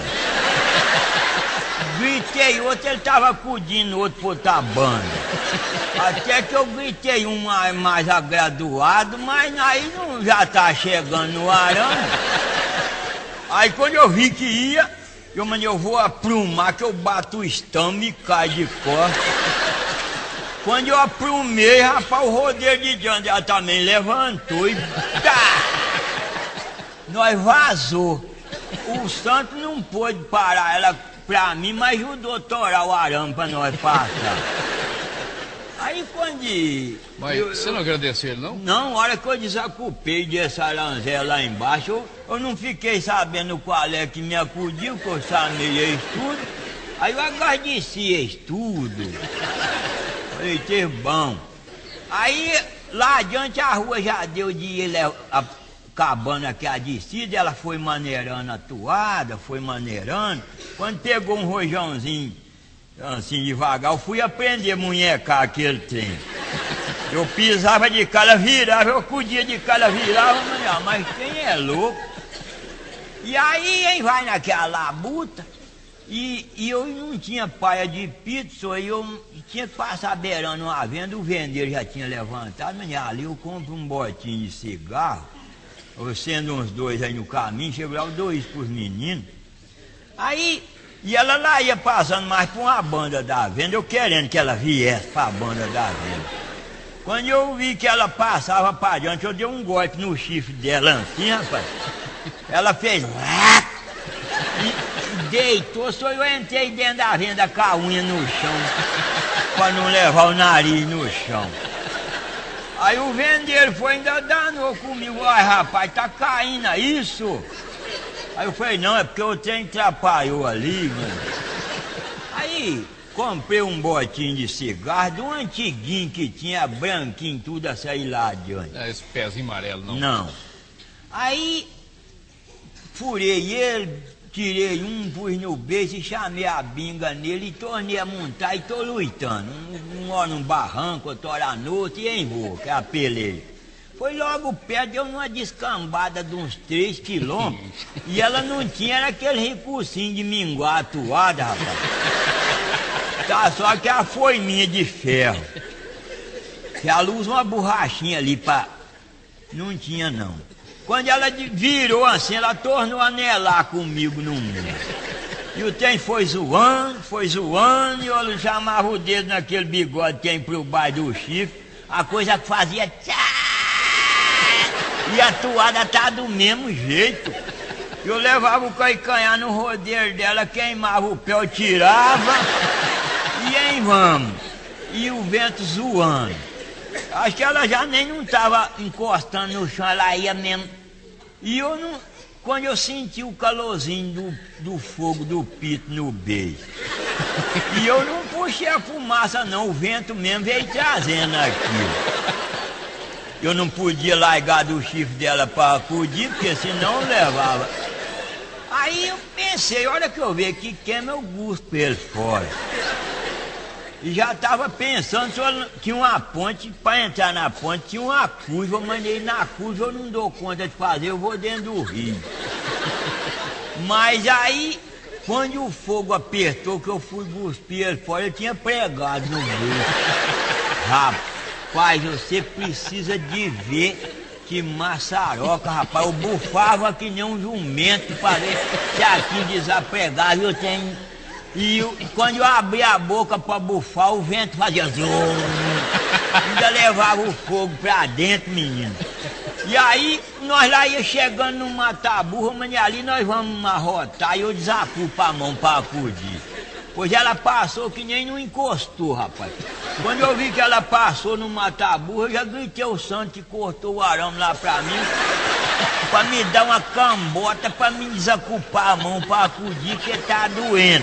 Gritei outro, ele tava acudindo outro por outra banda. Até que eu gritei um mais, mais agraduado, mas aí não já tá chegando no arame. Aí quando eu vi que ia, eu, mano, eu vou aprumar, que eu bato o estamo e cai de costas. Quando eu aprumei, rapaz, o rodeiro de diante ela também levantou e... Tá! Nós vazou. O santo não pôde parar ela pra mim, mas ajudou a torar o arame pra nós passar. Aí quando... Mas eu, você não agradeceu ele, não? Não, a hora que eu desacupei desse aranzé lá embaixo, eu, eu não fiquei sabendo qual é que me acudiu, que eu sabia isso tudo. Aí eu agradeci isso tudo. Falei, teve bom. Aí lá adiante a rua já deu de ir acabando aqui a descida, ela foi maneirando a toada, foi maneirando. Quando pegou um rojãozinho assim devagar, eu fui aprender a munhecar aquele trem. Eu pisava de cara, virava, eu acudia de cara, virava, mas quem é louco? E aí, hein, vai naquela labuta, e, e eu não tinha paia de pizza, e eu tinha que passar beirando uma venda, o vendeiro já tinha levantado, mas ali eu compro um botinho de cigarro, eu sendo uns dois aí no caminho, chego lá, eu dou isso pros meninos. Aí, e ela lá ia passando mais pra uma banda da venda, eu querendo que ela viesse pra banda da venda. Quando eu vi que ela passava pra diante, eu dei um golpe no chifre dela assim, rapaz. Ela fez... E deitou, só eu entrei dentro da venda com a unha no chão, pra não levar o nariz no chão. Aí o vendeiro foi ainda danou comigo, ai rapaz, tá caindo isso? Aí eu falei, não, é porque o trem atrapalhou ali, mano. Aí comprei um botinho de cigarro, de um antiguinho que tinha branquinho, tudo a sair lá adiante. É esse pezinho amarelo, não? Não. Aí furei ele, tirei um, pus no beijo e chamei a binga nele e tornei a montar e tô lutando. Um, um hora num barranco, outra hora à noite e em boca, a peleia. Foi logo perto, deu numa descambada de uns três quilômetros e ela não tinha era aquele recursinho de minguar a toada, rapaz. Tá, só que a foiminha de ferro. Que ela usa uma borrachinha ali pra... Não tinha, não. Quando ela virou assim, ela tornou a anelar comigo no mundo. E o trem foi zoando, foi zoando, e eu chamava o dedo naquele bigode que tem pro baixo do chifre. A coisa que fazia tchá! E a toada tá do mesmo jeito. Eu levava o caicanhar no rodeiro dela, queimava o pé, eu tirava. E aí vamos. E o vento zoando. Acho que ela já nem não tava encostando no chão, ela ia mesmo. E eu não... Quando eu senti o calorzinho do, do fogo do pito no beijo. E eu não puxei a fumaça não, o vento mesmo veio trazendo aquilo. Eu não podia largar do chifre dela para acudir, porque senão eu levava. Aí eu pensei, olha que eu vi que queima eu guspo ele fora. E já estava pensando que uma ponte, para entrar na ponte, tinha uma curva, eu mandei na curva, eu não dou conta de fazer, eu vou dentro do rio. Mas aí, quando o fogo apertou, que eu fui cuspir ele fora, eu tinha pregado no bolso. Rapaz, você precisa de ver que maçaroca, rapaz. Eu bufava que nem um jumento para ver se aqui desapregava, eu tenho... E eu, quando eu abria a boca para bufar, o vento fazia zoom. Ainda levava o fogo pra dentro, menino. E aí, nós lá ia chegando no mata-burra, mas ali nós vamos arrotar e eu desacupo a mão pra acudir. Pois ela passou que nem não encostou, rapaz. Quando eu vi que ela passou no mata-burra, eu já gritei o santo e cortou o arame lá pra mim. Pra me dar uma cambota, pra me desacupar a mão pra acudir, que tá doendo.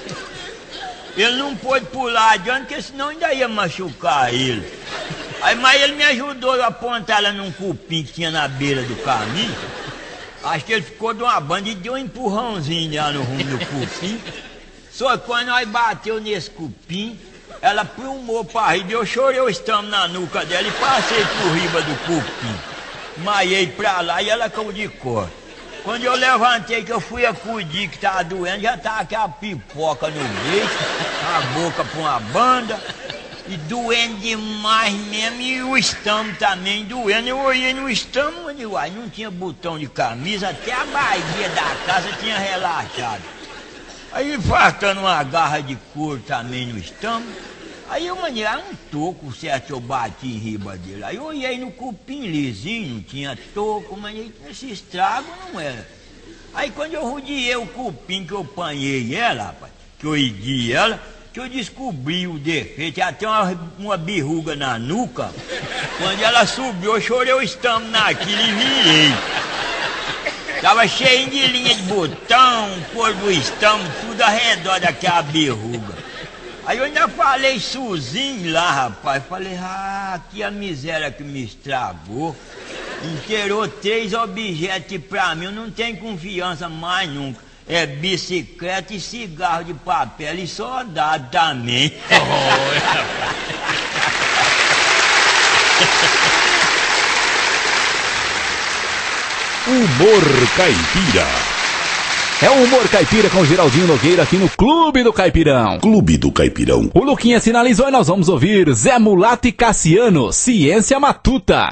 Ele não pôde pular adiante, porque senão ainda ia machucar ele. Aí, mas ele me ajudou a apontar ela num cupim que tinha na beira do caminho. Acho que ele ficou de uma banda e deu um empurrãozinho lá no rumo do cupim. Só que quando nós bateu nesse cupim, ela plumou pra rir, eu chorei o estamo na nuca dela e passei por riba do cupim. Maiei pra lá e ela caiu de cor. Quando eu levantei que eu fui acudir que tava doendo, já tava aquela pipoca no meio, a boca pra uma banda, e doendo demais mesmo, e o estômago também doendo. Eu olhei no estômago e uai, não tinha botão de camisa, até a barriga da casa tinha relaxado. Aí faltando uma garra de couro também no estômago, aí eu mandei um toco certo, eu bati em riba dele. Aí eu olhei no cupim lisinho, não tinha toco, mas esse estrago não era. Aí quando eu rodeei o cupim que eu apanhei ela, rapaz, que eu edi ela, que eu descobri o defeito, ela tem uma, uma birruga na nuca. Quando ela subiu, eu chorei o estômago naquilo e virei. Tava cheio de linha de botão, cor do estômago, tudo ao redor daquela birruga. Aí eu ainda falei sozinho lá, rapaz. Falei, ah, que a miséria que me estragou. Inteirou três objetos pra mim, eu não tenho confiança mais nunca. É bicicleta e cigarro de papel e soldado também. Humor caipira. É o Humor Caipira com o Geraldinho Nogueira aqui no Clube do Caipirão. Clube do Caipirão. O Luquinha sinalizou e nós vamos ouvir Zé Mulato e Cassiano, Ciência Matuta.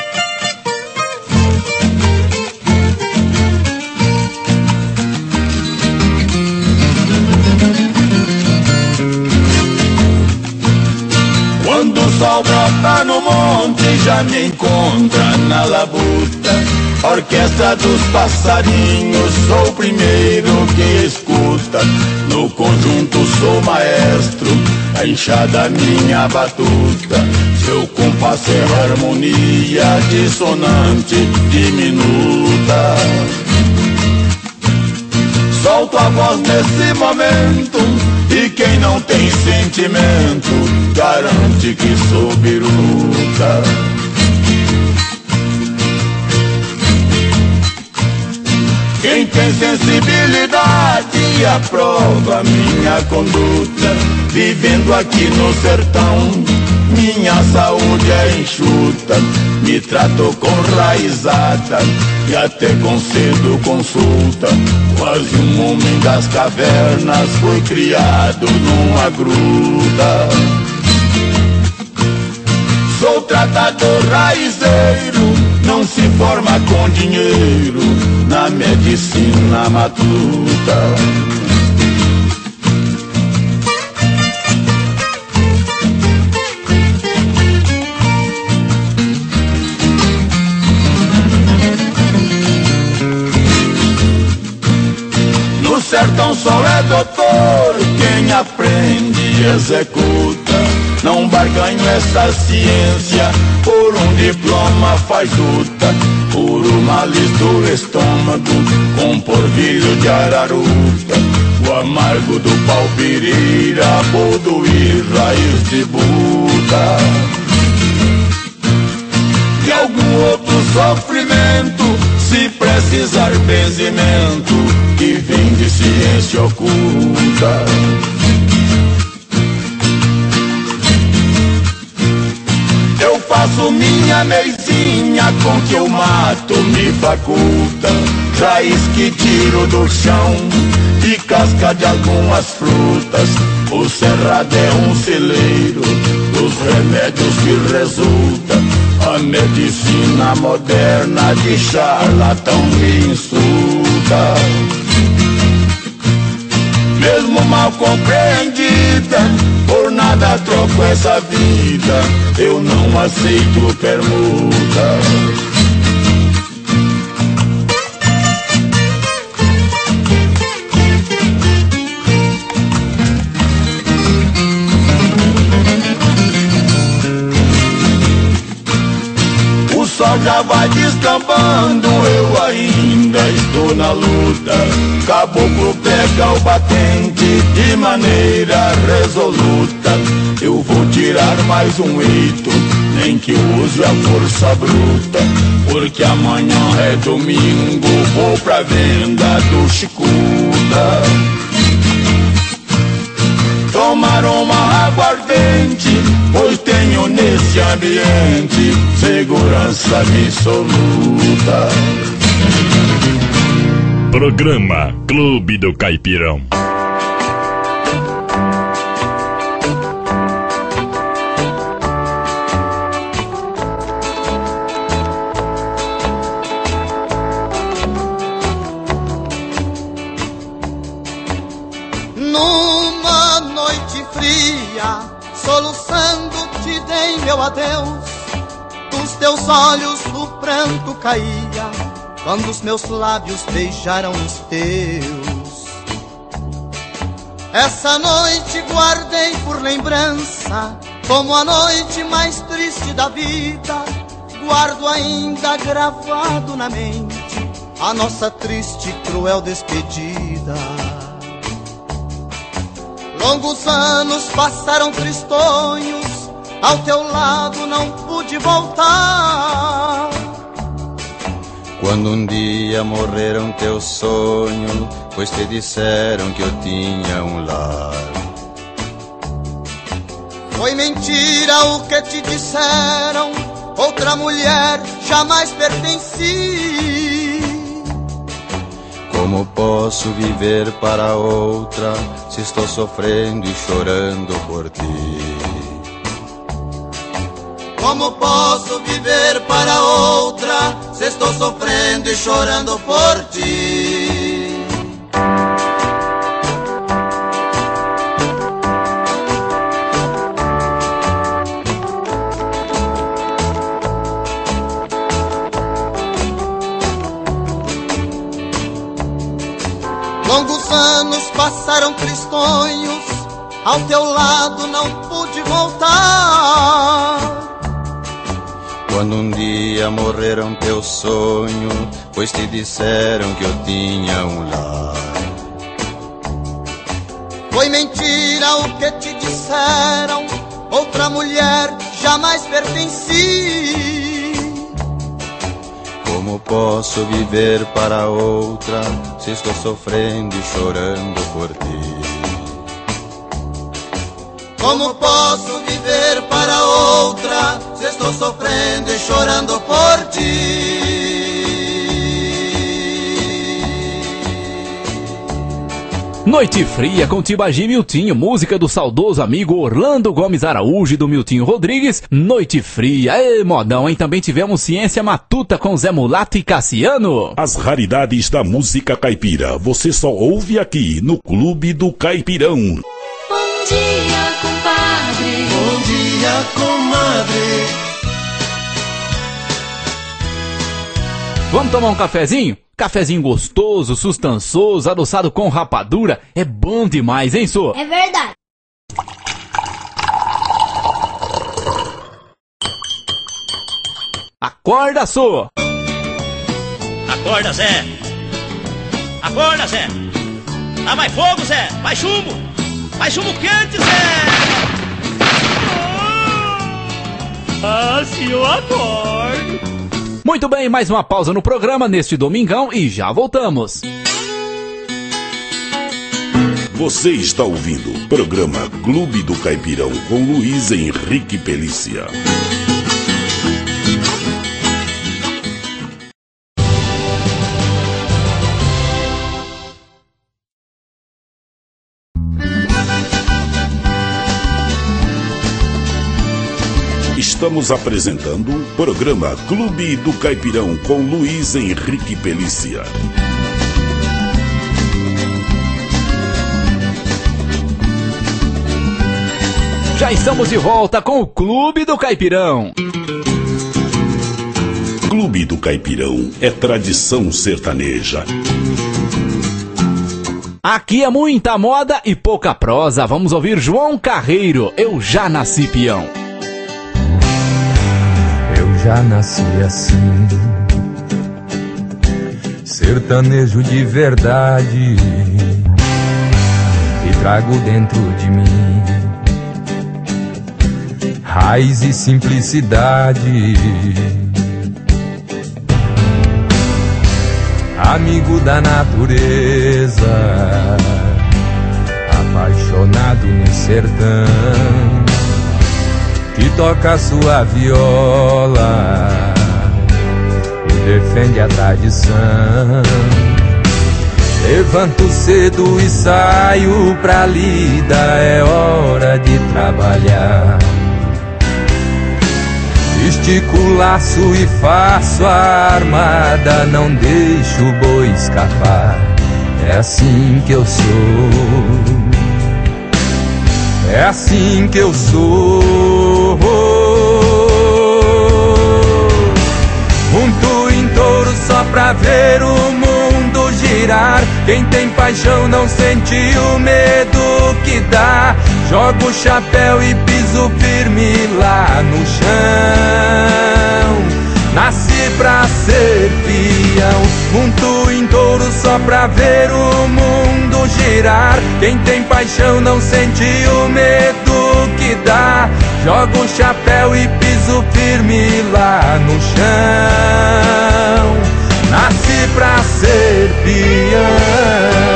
Quando o sol brota no monte, já me encontra na labuta. Orquestra dos passarinhos, sou o primeiro que escuta. No conjunto sou maestro, a enxada minha batuta. Seu compasso é harmonia dissonante, diminuta. Solto a voz nesse momento, e quem não tem sentimento garante que sou biruta. Quem tem sensibilidade aprova minha conduta. Vivendo aqui no sertão, minha saúde é enxuta. Me trato com raizada e até concedo consulta. Quase um homem das cavernas, foi criado numa gruta. Sou tratador raizeiro, não se forma com dinheiro na medicina matuta. No sertão só é doutor quem aprende e executa. Não barganho essa ciência, por um diploma faz luta. Por uma lis do estômago, com porvilho de araruta. O amargo do pau-pirira, boduí, raiz de Buda. E algum outro sofrimento, se precisar benzimento, que vem de ciência oculta. Eu faço minha meizinha com que eu mato me faculta. Raiz que tiro do chão e casca de algumas frutas. O cerrado é um celeiro dos remédios que resulta. A medicina moderna de charlatão me insulta. Mesmo mal compreendida, por nada troco essa vida. Eu não aceito permuta. O sol já vai descambando, eu ainda estou na luta. Caboclo pega o batente de maneira resoluta. Eu vou tirar mais um eito, nem que use a força bruta. Porque amanhã é domingo, vou pra venda do Chicuta. Tomar uma aguardente, pois tenho nesse ambiente segurança absoluta. Programa Clube do Caipirão. Numa noite fria, soluçando te dei meu adeus. Dos teus olhos o pranto caía quando os meus lábios beijaram os teus. Essa noite guardei por lembrança, como a noite mais triste da vida. Guardo ainda gravado na mente a nossa triste e cruel despedida. Longos anos passaram tristonhos, ao teu lado não pude voltar. Quando um dia morreram teus sonhos, pois te disseram que eu tinha um lar. Foi mentira o que te disseram, outra mulher jamais pertenci. Como posso viver para outra, se estou sofrendo e chorando por ti? Como posso viver para outra, se estou sofrendo e chorando por ti? Longos anos passaram tristonhos, ao teu lado não pude voltar. Quando um dia morreram teus sonhos, pois te disseram que eu tinha um lar. Foi mentira o que te disseram, outra mulher jamais pertenci. Como posso viver para outra, se estou sofrendo e chorando por ti? Como posso viver para outra, se estou sofrendo e chorando por ti? Noite Fria com Tibagi e Miltinho, música do saudoso amigo Orlando Gomes Araújo e do Miltinho Rodrigues. Noite Fria, ê modão, hein? Também tivemos Ciência Matuta com Zé Mulato e Cassiano. As raridades da música caipira, você só ouve aqui no Clube do Caipirão. Bom dia, compadre. Bom dia, comadre. Vamos tomar um cafezinho? Cafezinho gostoso, sustançoso, adoçado com rapadura. É bom demais, hein, Sô? É verdade. Acorda, Sô! Acorda, Zé! Acorda, Zé! Lá vai fogo, Zé! Vai chumbo! Vai chumbo quente, Zé! Ah, se eu acordo! Muito bem, mais uma pausa no programa neste domingão e já voltamos. Você está ouvindo o programa Clube do Caipirão com Luiz Henrique Pelícia. Estamos apresentando o programa Clube do Caipirão com Luiz Henrique Pelícia. Já estamos de volta com o Clube do Caipirão. Clube do Caipirão é tradição sertaneja. Aqui é muita moda e pouca prosa. Vamos ouvir João Carreiro, Eu Já Nasci Peão. Já nasci assim, sertanejo de verdade, e trago dentro de mim raiz e simplicidade. Amigo da natureza, apaixonado no sertão, que toca sua viola e defende a tradição. Levanto cedo e saio pra lida, é hora de trabalhar. Estico o laço e faço a armada, não deixo o boi escapar. É assim que eu sou. É assim que eu sou. Junto em touro só pra ver o mundo girar. Quem tem paixão não sente o medo que dá. Jogo o chapéu e piso firme lá no chão. Nasci pra ser peão, junto em touro só pra ver o mundo girar. Quem tem paixão não sente o medo que dá. Jogo o chapéu e piso firme lá no chão. Nasci pra ser peão.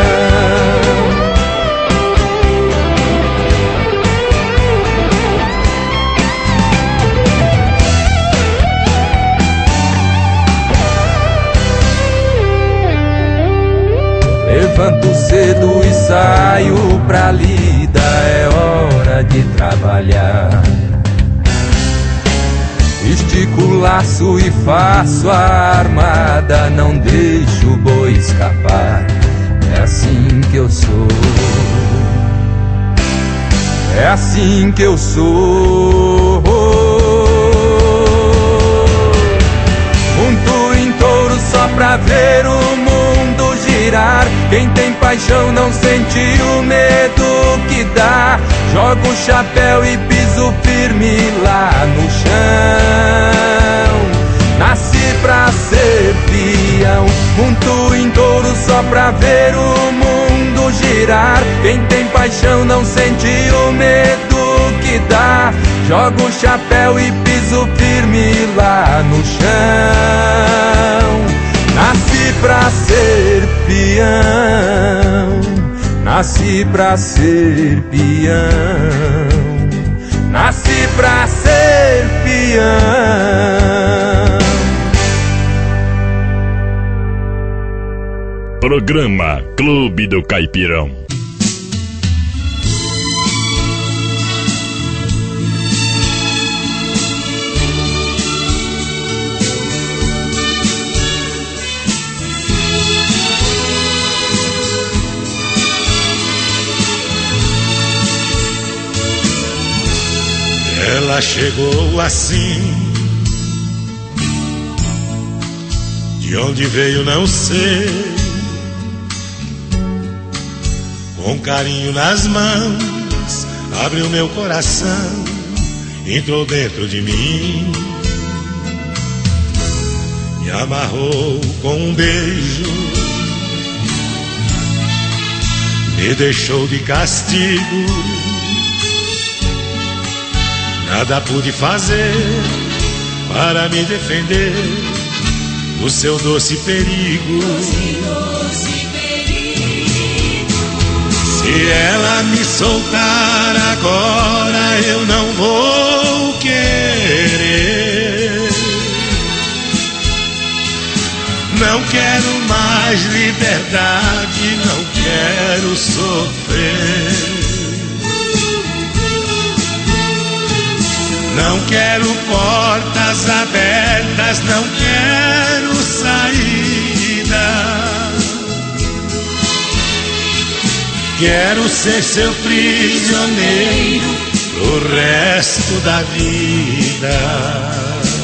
Levanto cedo e saio pra lida, é hora de trabalhar. Estico o laço e faço a armada, não deixo o boi escapar. É assim que eu sou. É assim que eu sou. Junto em touro só pra ver o mundo girar. Quem tem paixão não sente o medo que dá. Jogo o chapéu e piso firme lá no chão. Nasci pra ser peão, junto em touro só pra ver o mundo girar. Quem tem paixão não sente o medo que dá. Jogo o chapéu e piso firme lá no chão. Nasci pra ser peão, nasci pra ser peão, nasci pra ser peão. Programa Clube do Caipirão. Ela chegou assim, de onde veio não sei, com carinho nas mãos, abriu meu coração, entrou dentro de mim, me amarrou com um beijo, me deixou de castigo. Nada pude fazer para me defender do seu doce perigo. Doce, doce perigo. Se ela me soltar agora, eu não vou querer. Não quero mais liberdade, não quero sofrer. Não quero portas abertas, não quero saída. Quero ser seu prisioneiro pro resto da vida.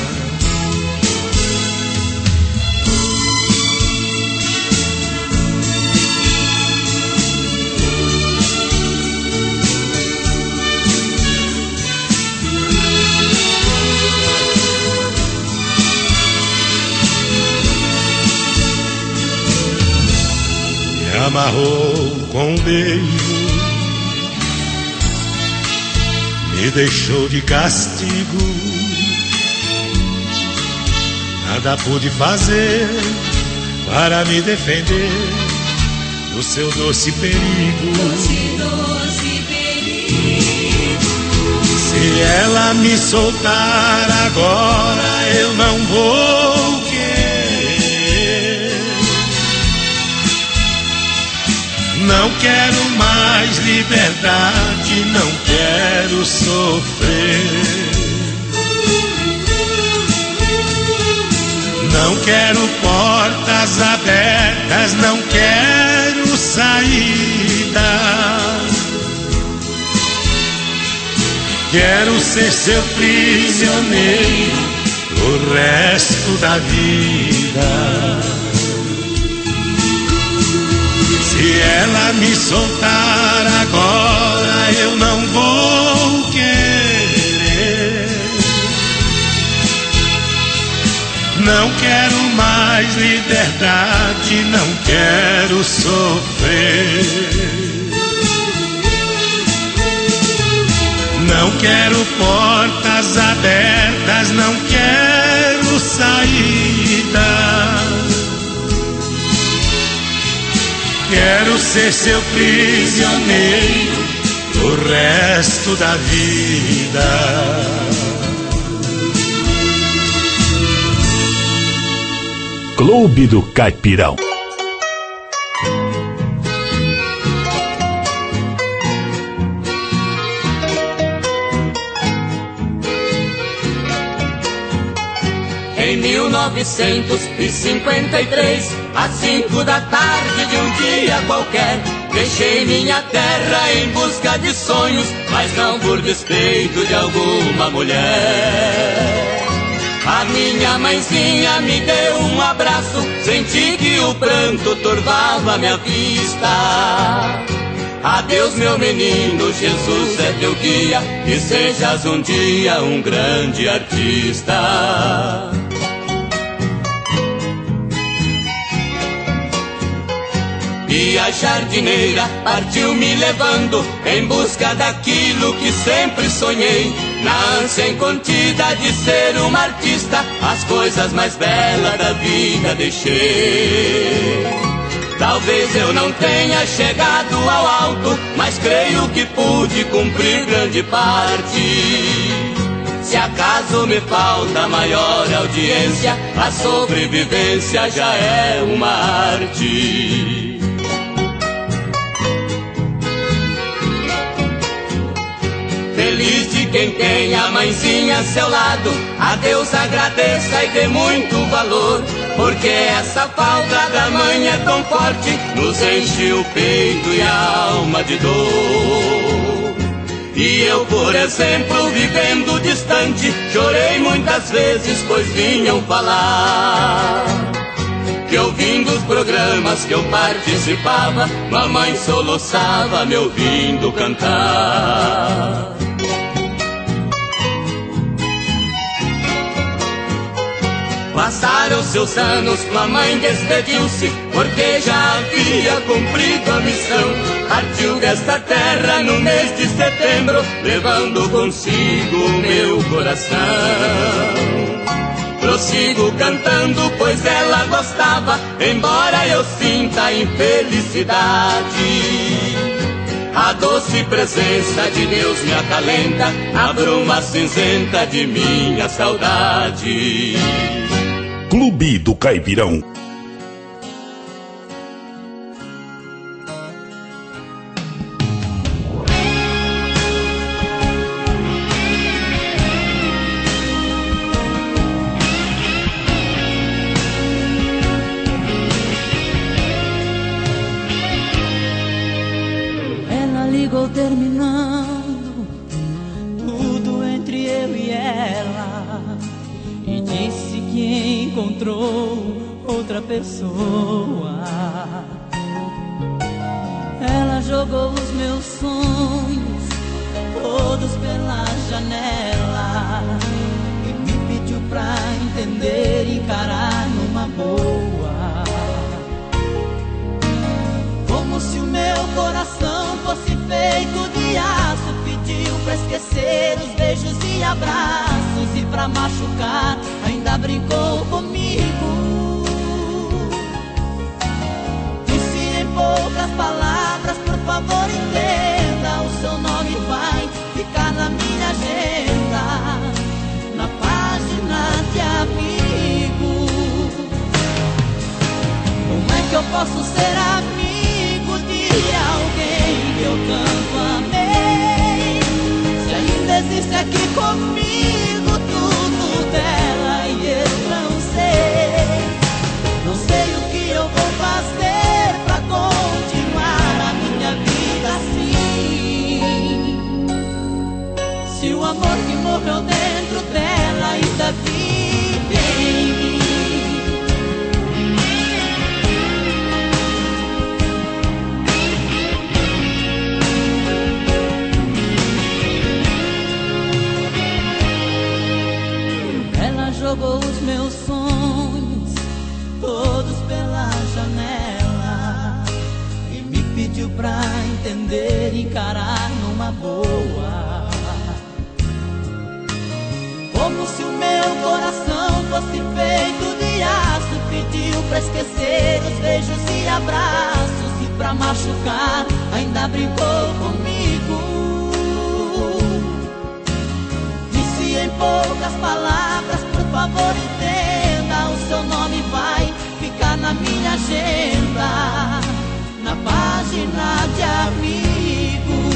Amarrou com um beijo, me deixou de castigo. Nada pude fazer para me defender do seu doce perigo. Doce, doce perigo. Se ela me soltar agora, eu não vou querer. Não quero mais liberdade, não quero sofrer. Não quero portas abertas, não quero saída. Quero ser seu prisioneiro o resto da vida. Se ela me soltar agora, eu não vou querer. Não quero mais liberdade, não quero sofrer. Não quero portas abertas, não quero saída. Quero ser seu prisioneiro o resto da vida. Clube do Caipirão. Em mil novecentos e cinquenta e três, às cinco da tarde de um dia qualquer, deixei minha terra em busca de sonhos, mas não por despeito de alguma mulher. A minha mãezinha me deu um abraço, senti que o pranto turvava minha vista. Adeus, meu menino, Jesus é teu guia, e sejas um dia um grande artista. E a jardineira partiu me levando em busca daquilo que sempre sonhei. Na ânsia incontida de ser uma artista, as coisas mais belas da vida deixei. Talvez eu não tenha chegado ao alto, mas creio que pude cumprir grande parte. Se acaso me falta maior audiência, a sobrevivência já é uma arte. Feliz de quem tem a mãezinha a seu lado, a Deus agradeça e dê muito valor, porque essa falta da mãe é tão forte, nos enche o peito e a alma de dor. E eu, por exemplo, vivendo distante, chorei muitas vezes, pois vinham falar que ouvindo os programas que eu participava, mamãe soluçava me ouvindo cantar. Passaram seus anos, mamãe despediu-se, porque já havia cumprido a missão. Partiu desta terra no mês de setembro, levando consigo o meu coração. Prossigo cantando, pois ela gostava, embora eu sinta a infelicidade. A doce presença de Deus me acalenta, a bruma cinzenta de minha saudade. Clube do Caipirão. Ela ligou terminando tudo entre eu e ela e disse que encontrou outra pessoa. Ela jogou os meus sonhos todos pela janela e me pediu pra entender e encarar numa boa. Como se o meu coração fosse feito de aço, pediu pra esquecer os beijos e abraços, e pra machucar ainda brincou comigo. Disse em poucas palavras, por favor entenda, o seu nome vai ficar na minha agenda, na página de amigo. Como é que eu posso ser amigo de alguém que eu tanto amei, se ainda existe aqui comigo tudo dela e eu não sei? Não sei o que eu vou fazer pra continuar a minha vida assim, se o amor que morreu dentro dela ainda vive em mim. Jogou os meus sonhos todos pela janela e me pediu pra entender e encarar numa boa. Como se o meu coração fosse feito de aço, pediu pra esquecer os beijos e abraços, e pra machucar ainda brincou comigo. Disse em poucas palavras, por favor entenda, o seu nome vai ficar na minha agenda, na página de amigos.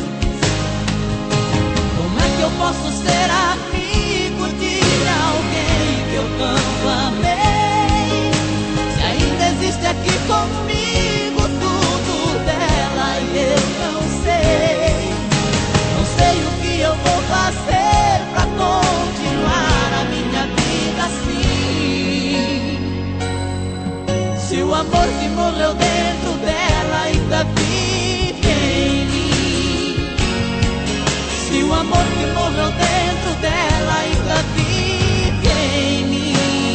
Como é que eu posso ser amigo de alguém que eu tanto amei, se ainda existe aqui comigo tudo dela e eu não sei? Não sei o que eu vou fazer pra continuar a minha vida assim, se o amor que morreu dentro dela ainda vive em mim, se o amor que morreu dentro dela ainda vive em mim.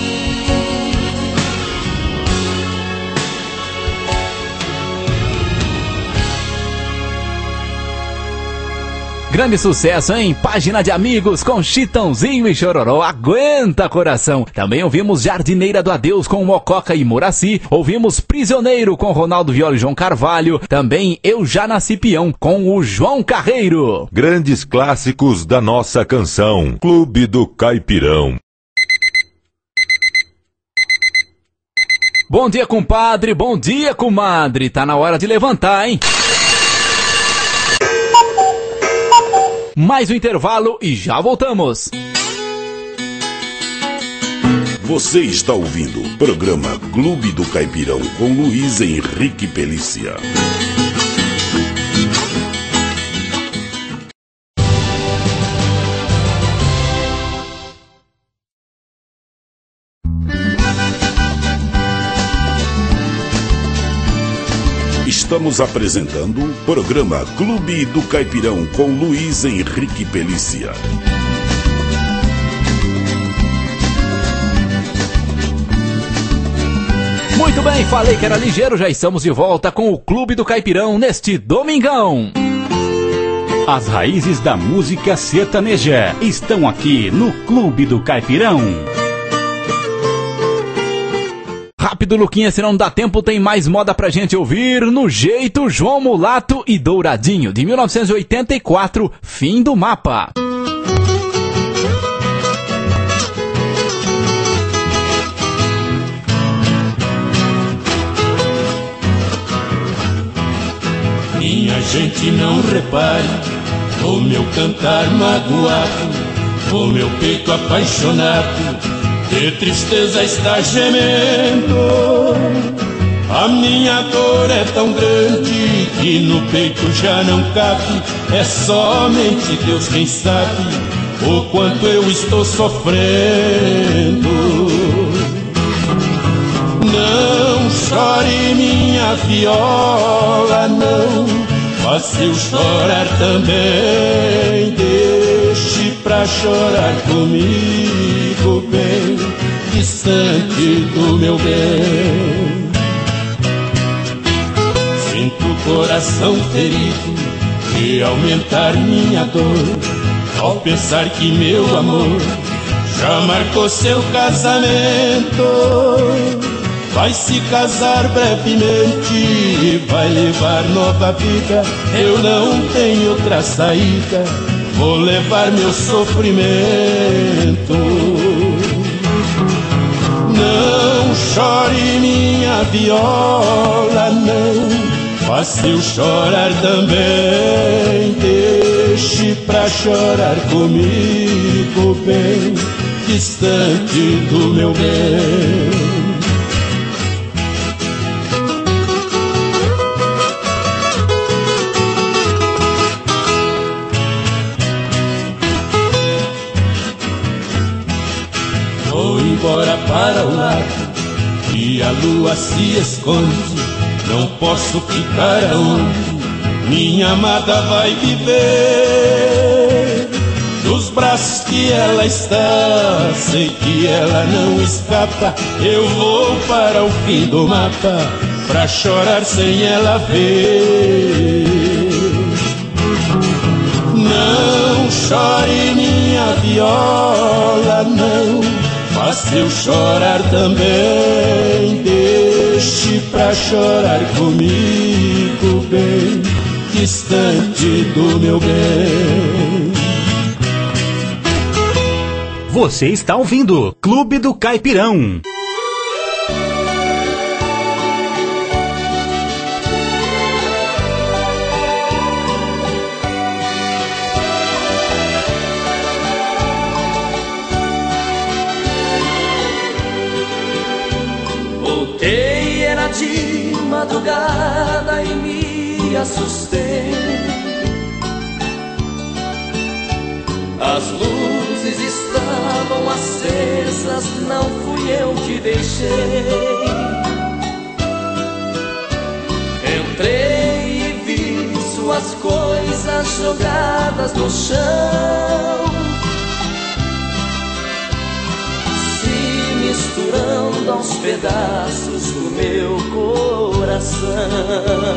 Grande sucesso, hein? Página de Amigos com Chitãozinho e Chororó. Aguenta, coração. Também ouvimos Jardineira do Adeus com Mococa e Muraci. Ouvimos Prisioneiro com Ronaldo Viola e João Carvalho. Também Eu Já Nasci Peão com o João Carreiro. Grandes clássicos da nossa canção. Clube do Caipirão. Bom dia, compadre. Bom dia, comadre. Tá na hora de levantar, hein? Mais um intervalo e já voltamos. Você está ouvindo o programa Clube do Caipirão com Luiz Henrique Pelícia. Estamos apresentando o programa Clube do Caipirão com Luiz Henrique Pelícia. Muito bem, falei que era ligeiro, já estamos de volta com o Clube do Caipirão neste domingão. As raízes da música sertaneja estão aqui no Clube do Caipirão. Rápido, Luquinha, se não dá tempo, tem mais moda pra gente ouvir. No jeito, João Mulato e Douradinho, de mil novecentos e oitenta e quatro, Fim do Mapa. Minha gente não repare o meu cantar magoado, o meu peito apaixonado de tristeza está gemendo. A minha dor é tão grande que no peito já não cabe. É somente Deus quem sabe o quanto eu estou sofrendo. Não chore minha viola, não, faça eu chorar também. Deixe pra chorar comigo bem, distante do meu bem. Sinto o coração ferido e aumentar minha dor ao pensar que meu amor já marcou seu casamento. Vai se casar brevemente e vai levar nova vida. Eu não tenho outra saída, vou levar meu sofrimento. Não chore minha viola, não, faça eu chorar também. Deixe pra chorar comigo bem, distante do meu bem. Embora para o lado e a lua se esconde, não posso ficar aonde minha amada vai viver. Dos braços que ela está, sei que ela não escapa. Eu vou para o fim do mapa pra chorar sem ela ver. Não chore minha viola, não, faça eu chorar também. Deixe pra chorar comigo bem, distante do meu bem. Você está ouvindo Clube do Caipirão. Voltei, era de madrugada e me assustei. As luzes estavam acesas, não fui eu que deixei. Entrei e vi suas coisas jogadas no chão, misturando aos pedaços do meu coração.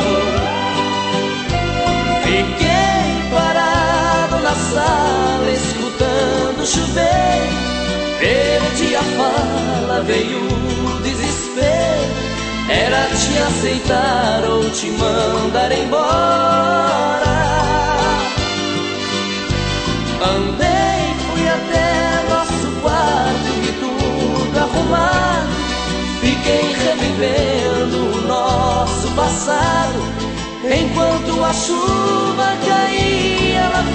Fiquei parado na sala escutando chover. Perdi a fala, veio o desespero. Era te aceitar ou te mandar embora. Andei, fui até nosso quarto, arrumado, fiquei revivendo o nosso passado, enquanto a chuva caía lá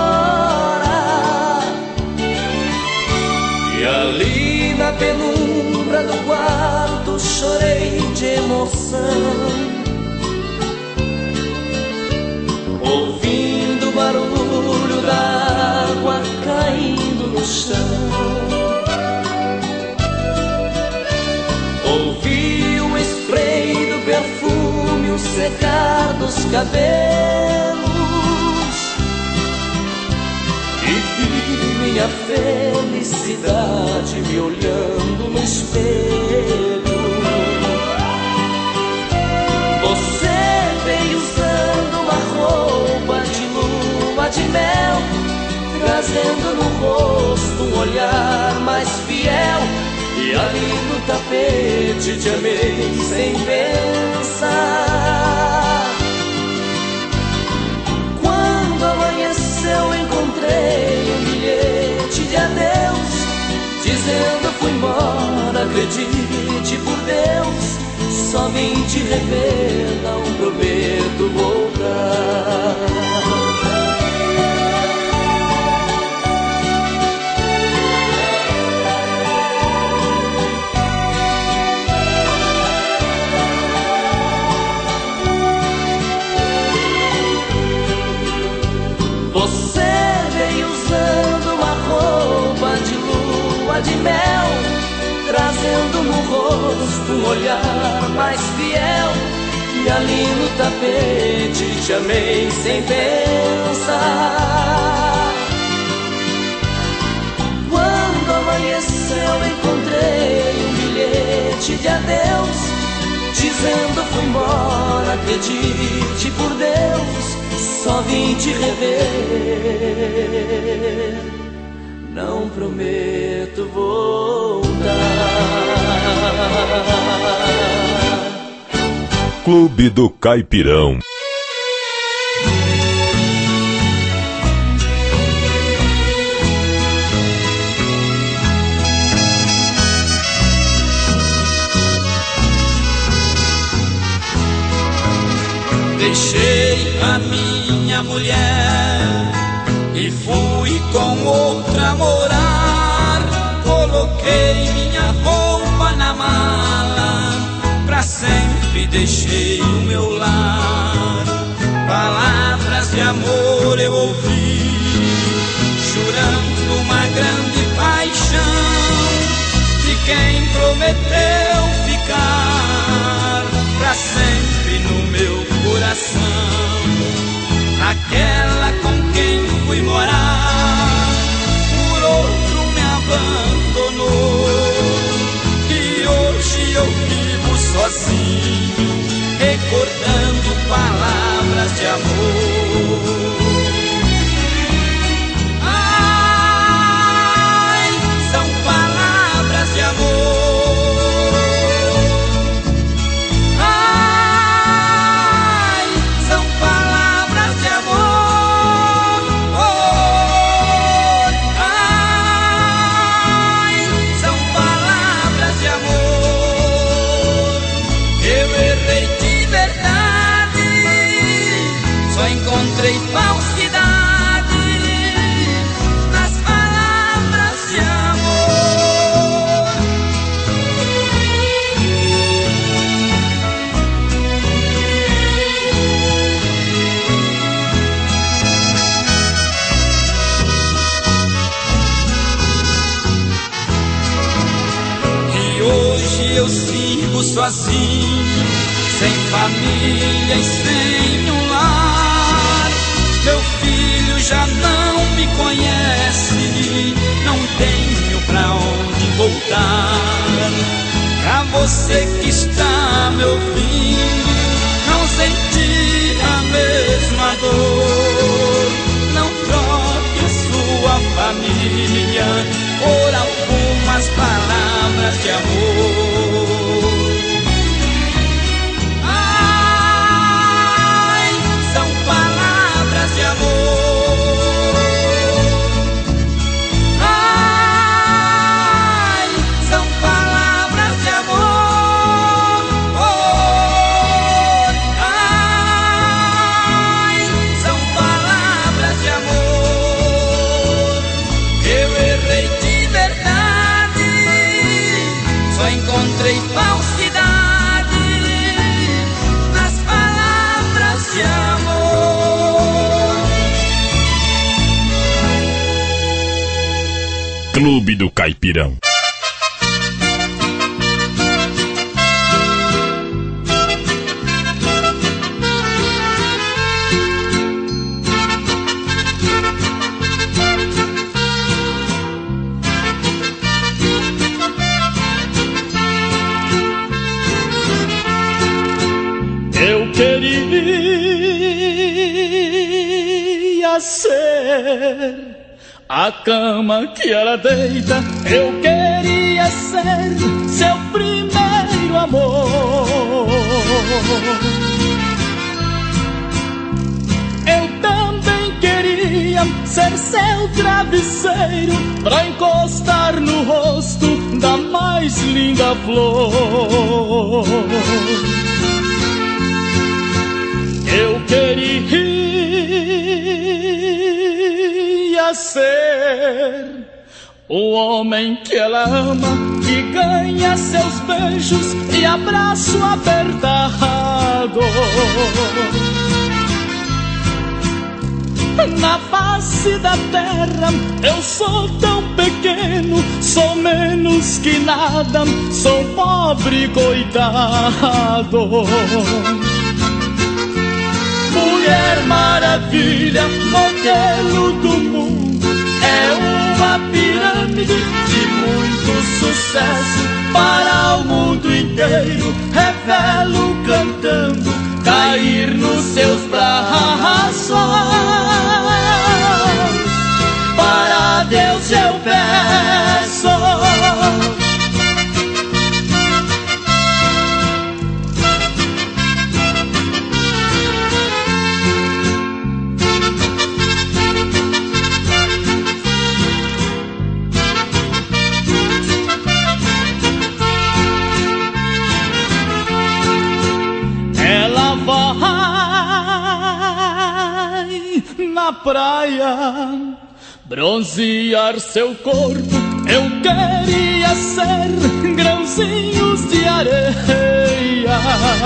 fora. E ali na penumbra do quarto chorei de emoção, ouvindo o barulho da água caindo no chão. Ouvi o spray do perfume, o nos cabelos e vi minha felicidade me olhando no espelho. Você veio usando uma roupa de lua de mel, trazendo no rosto um olhar mais fiel. E ali no tapete te amei sem pensar. Quando amanheceu encontrei um bilhete de adeus, dizendo fui embora, acredite por Deus, só vim te rever, não prometo voltar. De mel, trazendo no rosto um olhar mais fiel. E ali no tapete te amei sem pensar. Quando amanheceu encontrei um bilhete de adeus, dizendo fui embora, acredite por Deus, só vim te rever, não prometo voltar. Clube do Caipirão. Deixei a minha mulher e fui com outra morar. Coloquei minha roupa na mala, pra sempre deixei o meu lar. Palavras de amor eu ouvi, jurando uma grande paixão, de quem prometeu ficar pra sempre no meu coração. Aquela com quem fui morar, por outro me abandonou, e hoje eu vivo sozinho, recordando palavras de amor. Ai, são palavras de amor. Encontrei falsidade nas palavras de amor. E hoje eu sigo sozinho, sem família e sem um lar. Meu filho já não me conhece, não tenho pra onde voltar. Pra você que está me ouvindo, não sentir a mesma dor, não troque a sua família por algumas palavras de amor. De amor. Ai, são palavras de amor. Ai, são palavras de amor. Eu errei de verdade, só encontrei falsidade nas palavras de amor. Clube do Caipirão. queria ser a cama que ela deita, eu queria ser seu primeiro amor. Eu também queria ser seu travesseiro pra encostar no rosto da mais linda flor. Eu queria ser o homem que ela ama, que ganha seus beijos e abraço apertado. Na face da terra eu sou tão pequeno, sou menos que nada, sou pobre coitado. Mulher maravilha, modelo do mundo, é uma pirâmide de muito sucesso para o mundo inteiro. Revelo cantando, cair nos seus braços. Para Deus eu peço. Ela vai na praia bronzear seu corpo, eu queria ser grãozinhos de areia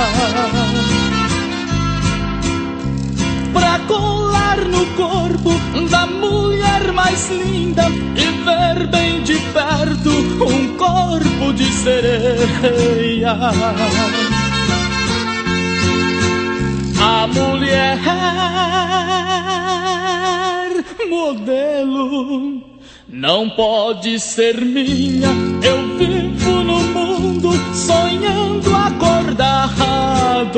pra colar no corpo da mulher mais linda e ver bem de perto um corpo de sereia. A mulher modelo não pode ser minha, eu vivo no mundo sonhando acordado.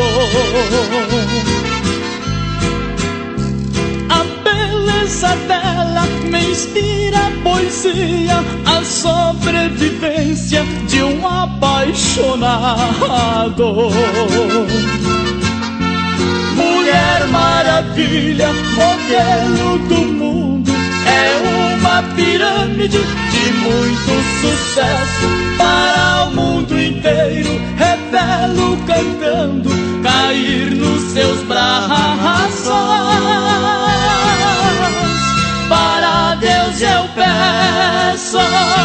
A beleza dela me inspira poesia, a sobrevivência de um apaixonado. Mulher maravilha, modelo do mundo, é uma pirâmide de muito sucesso para o mundo inteiro. Revelo cantando, cair nos seus braços. Para Deus eu peço.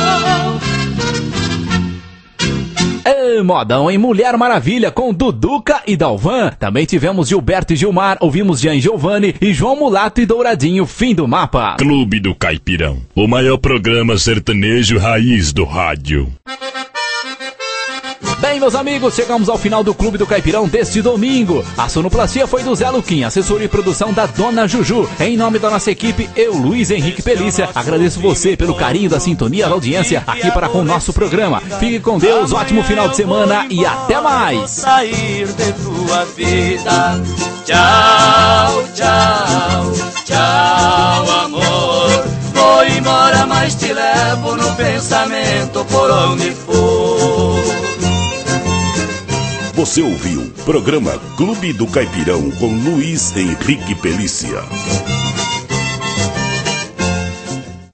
Ei, modão em Mulher Maravilha com Duduca e Dalvan. Também tivemos Gilberto e Gilmar, ouvimos Jean Giovanni e João Mulato e Douradinho, Fim do Mapa. Clube do Caipirão, o maior programa sertanejo raiz do rádio. Bem, meus amigos, chegamos ao final do Clube do Caipirão deste domingo. A sonoplastia foi do Zé Luquim, assessoria e produção da Dona Juju. Em nome da nossa equipe, eu, Luiz Henrique Pelícia, agradeço você pelo carinho da sintonia da audiência aqui para com o nosso programa. Fique com Deus, ótimo final de semana e até mais. Sair de tua vida. Tchau, tchau, tchau, amor. Vou embora, mas te levo no pensamento por onde for. Você ouviu o programa Clube do Caipirão com Luiz Henrique Pelícia.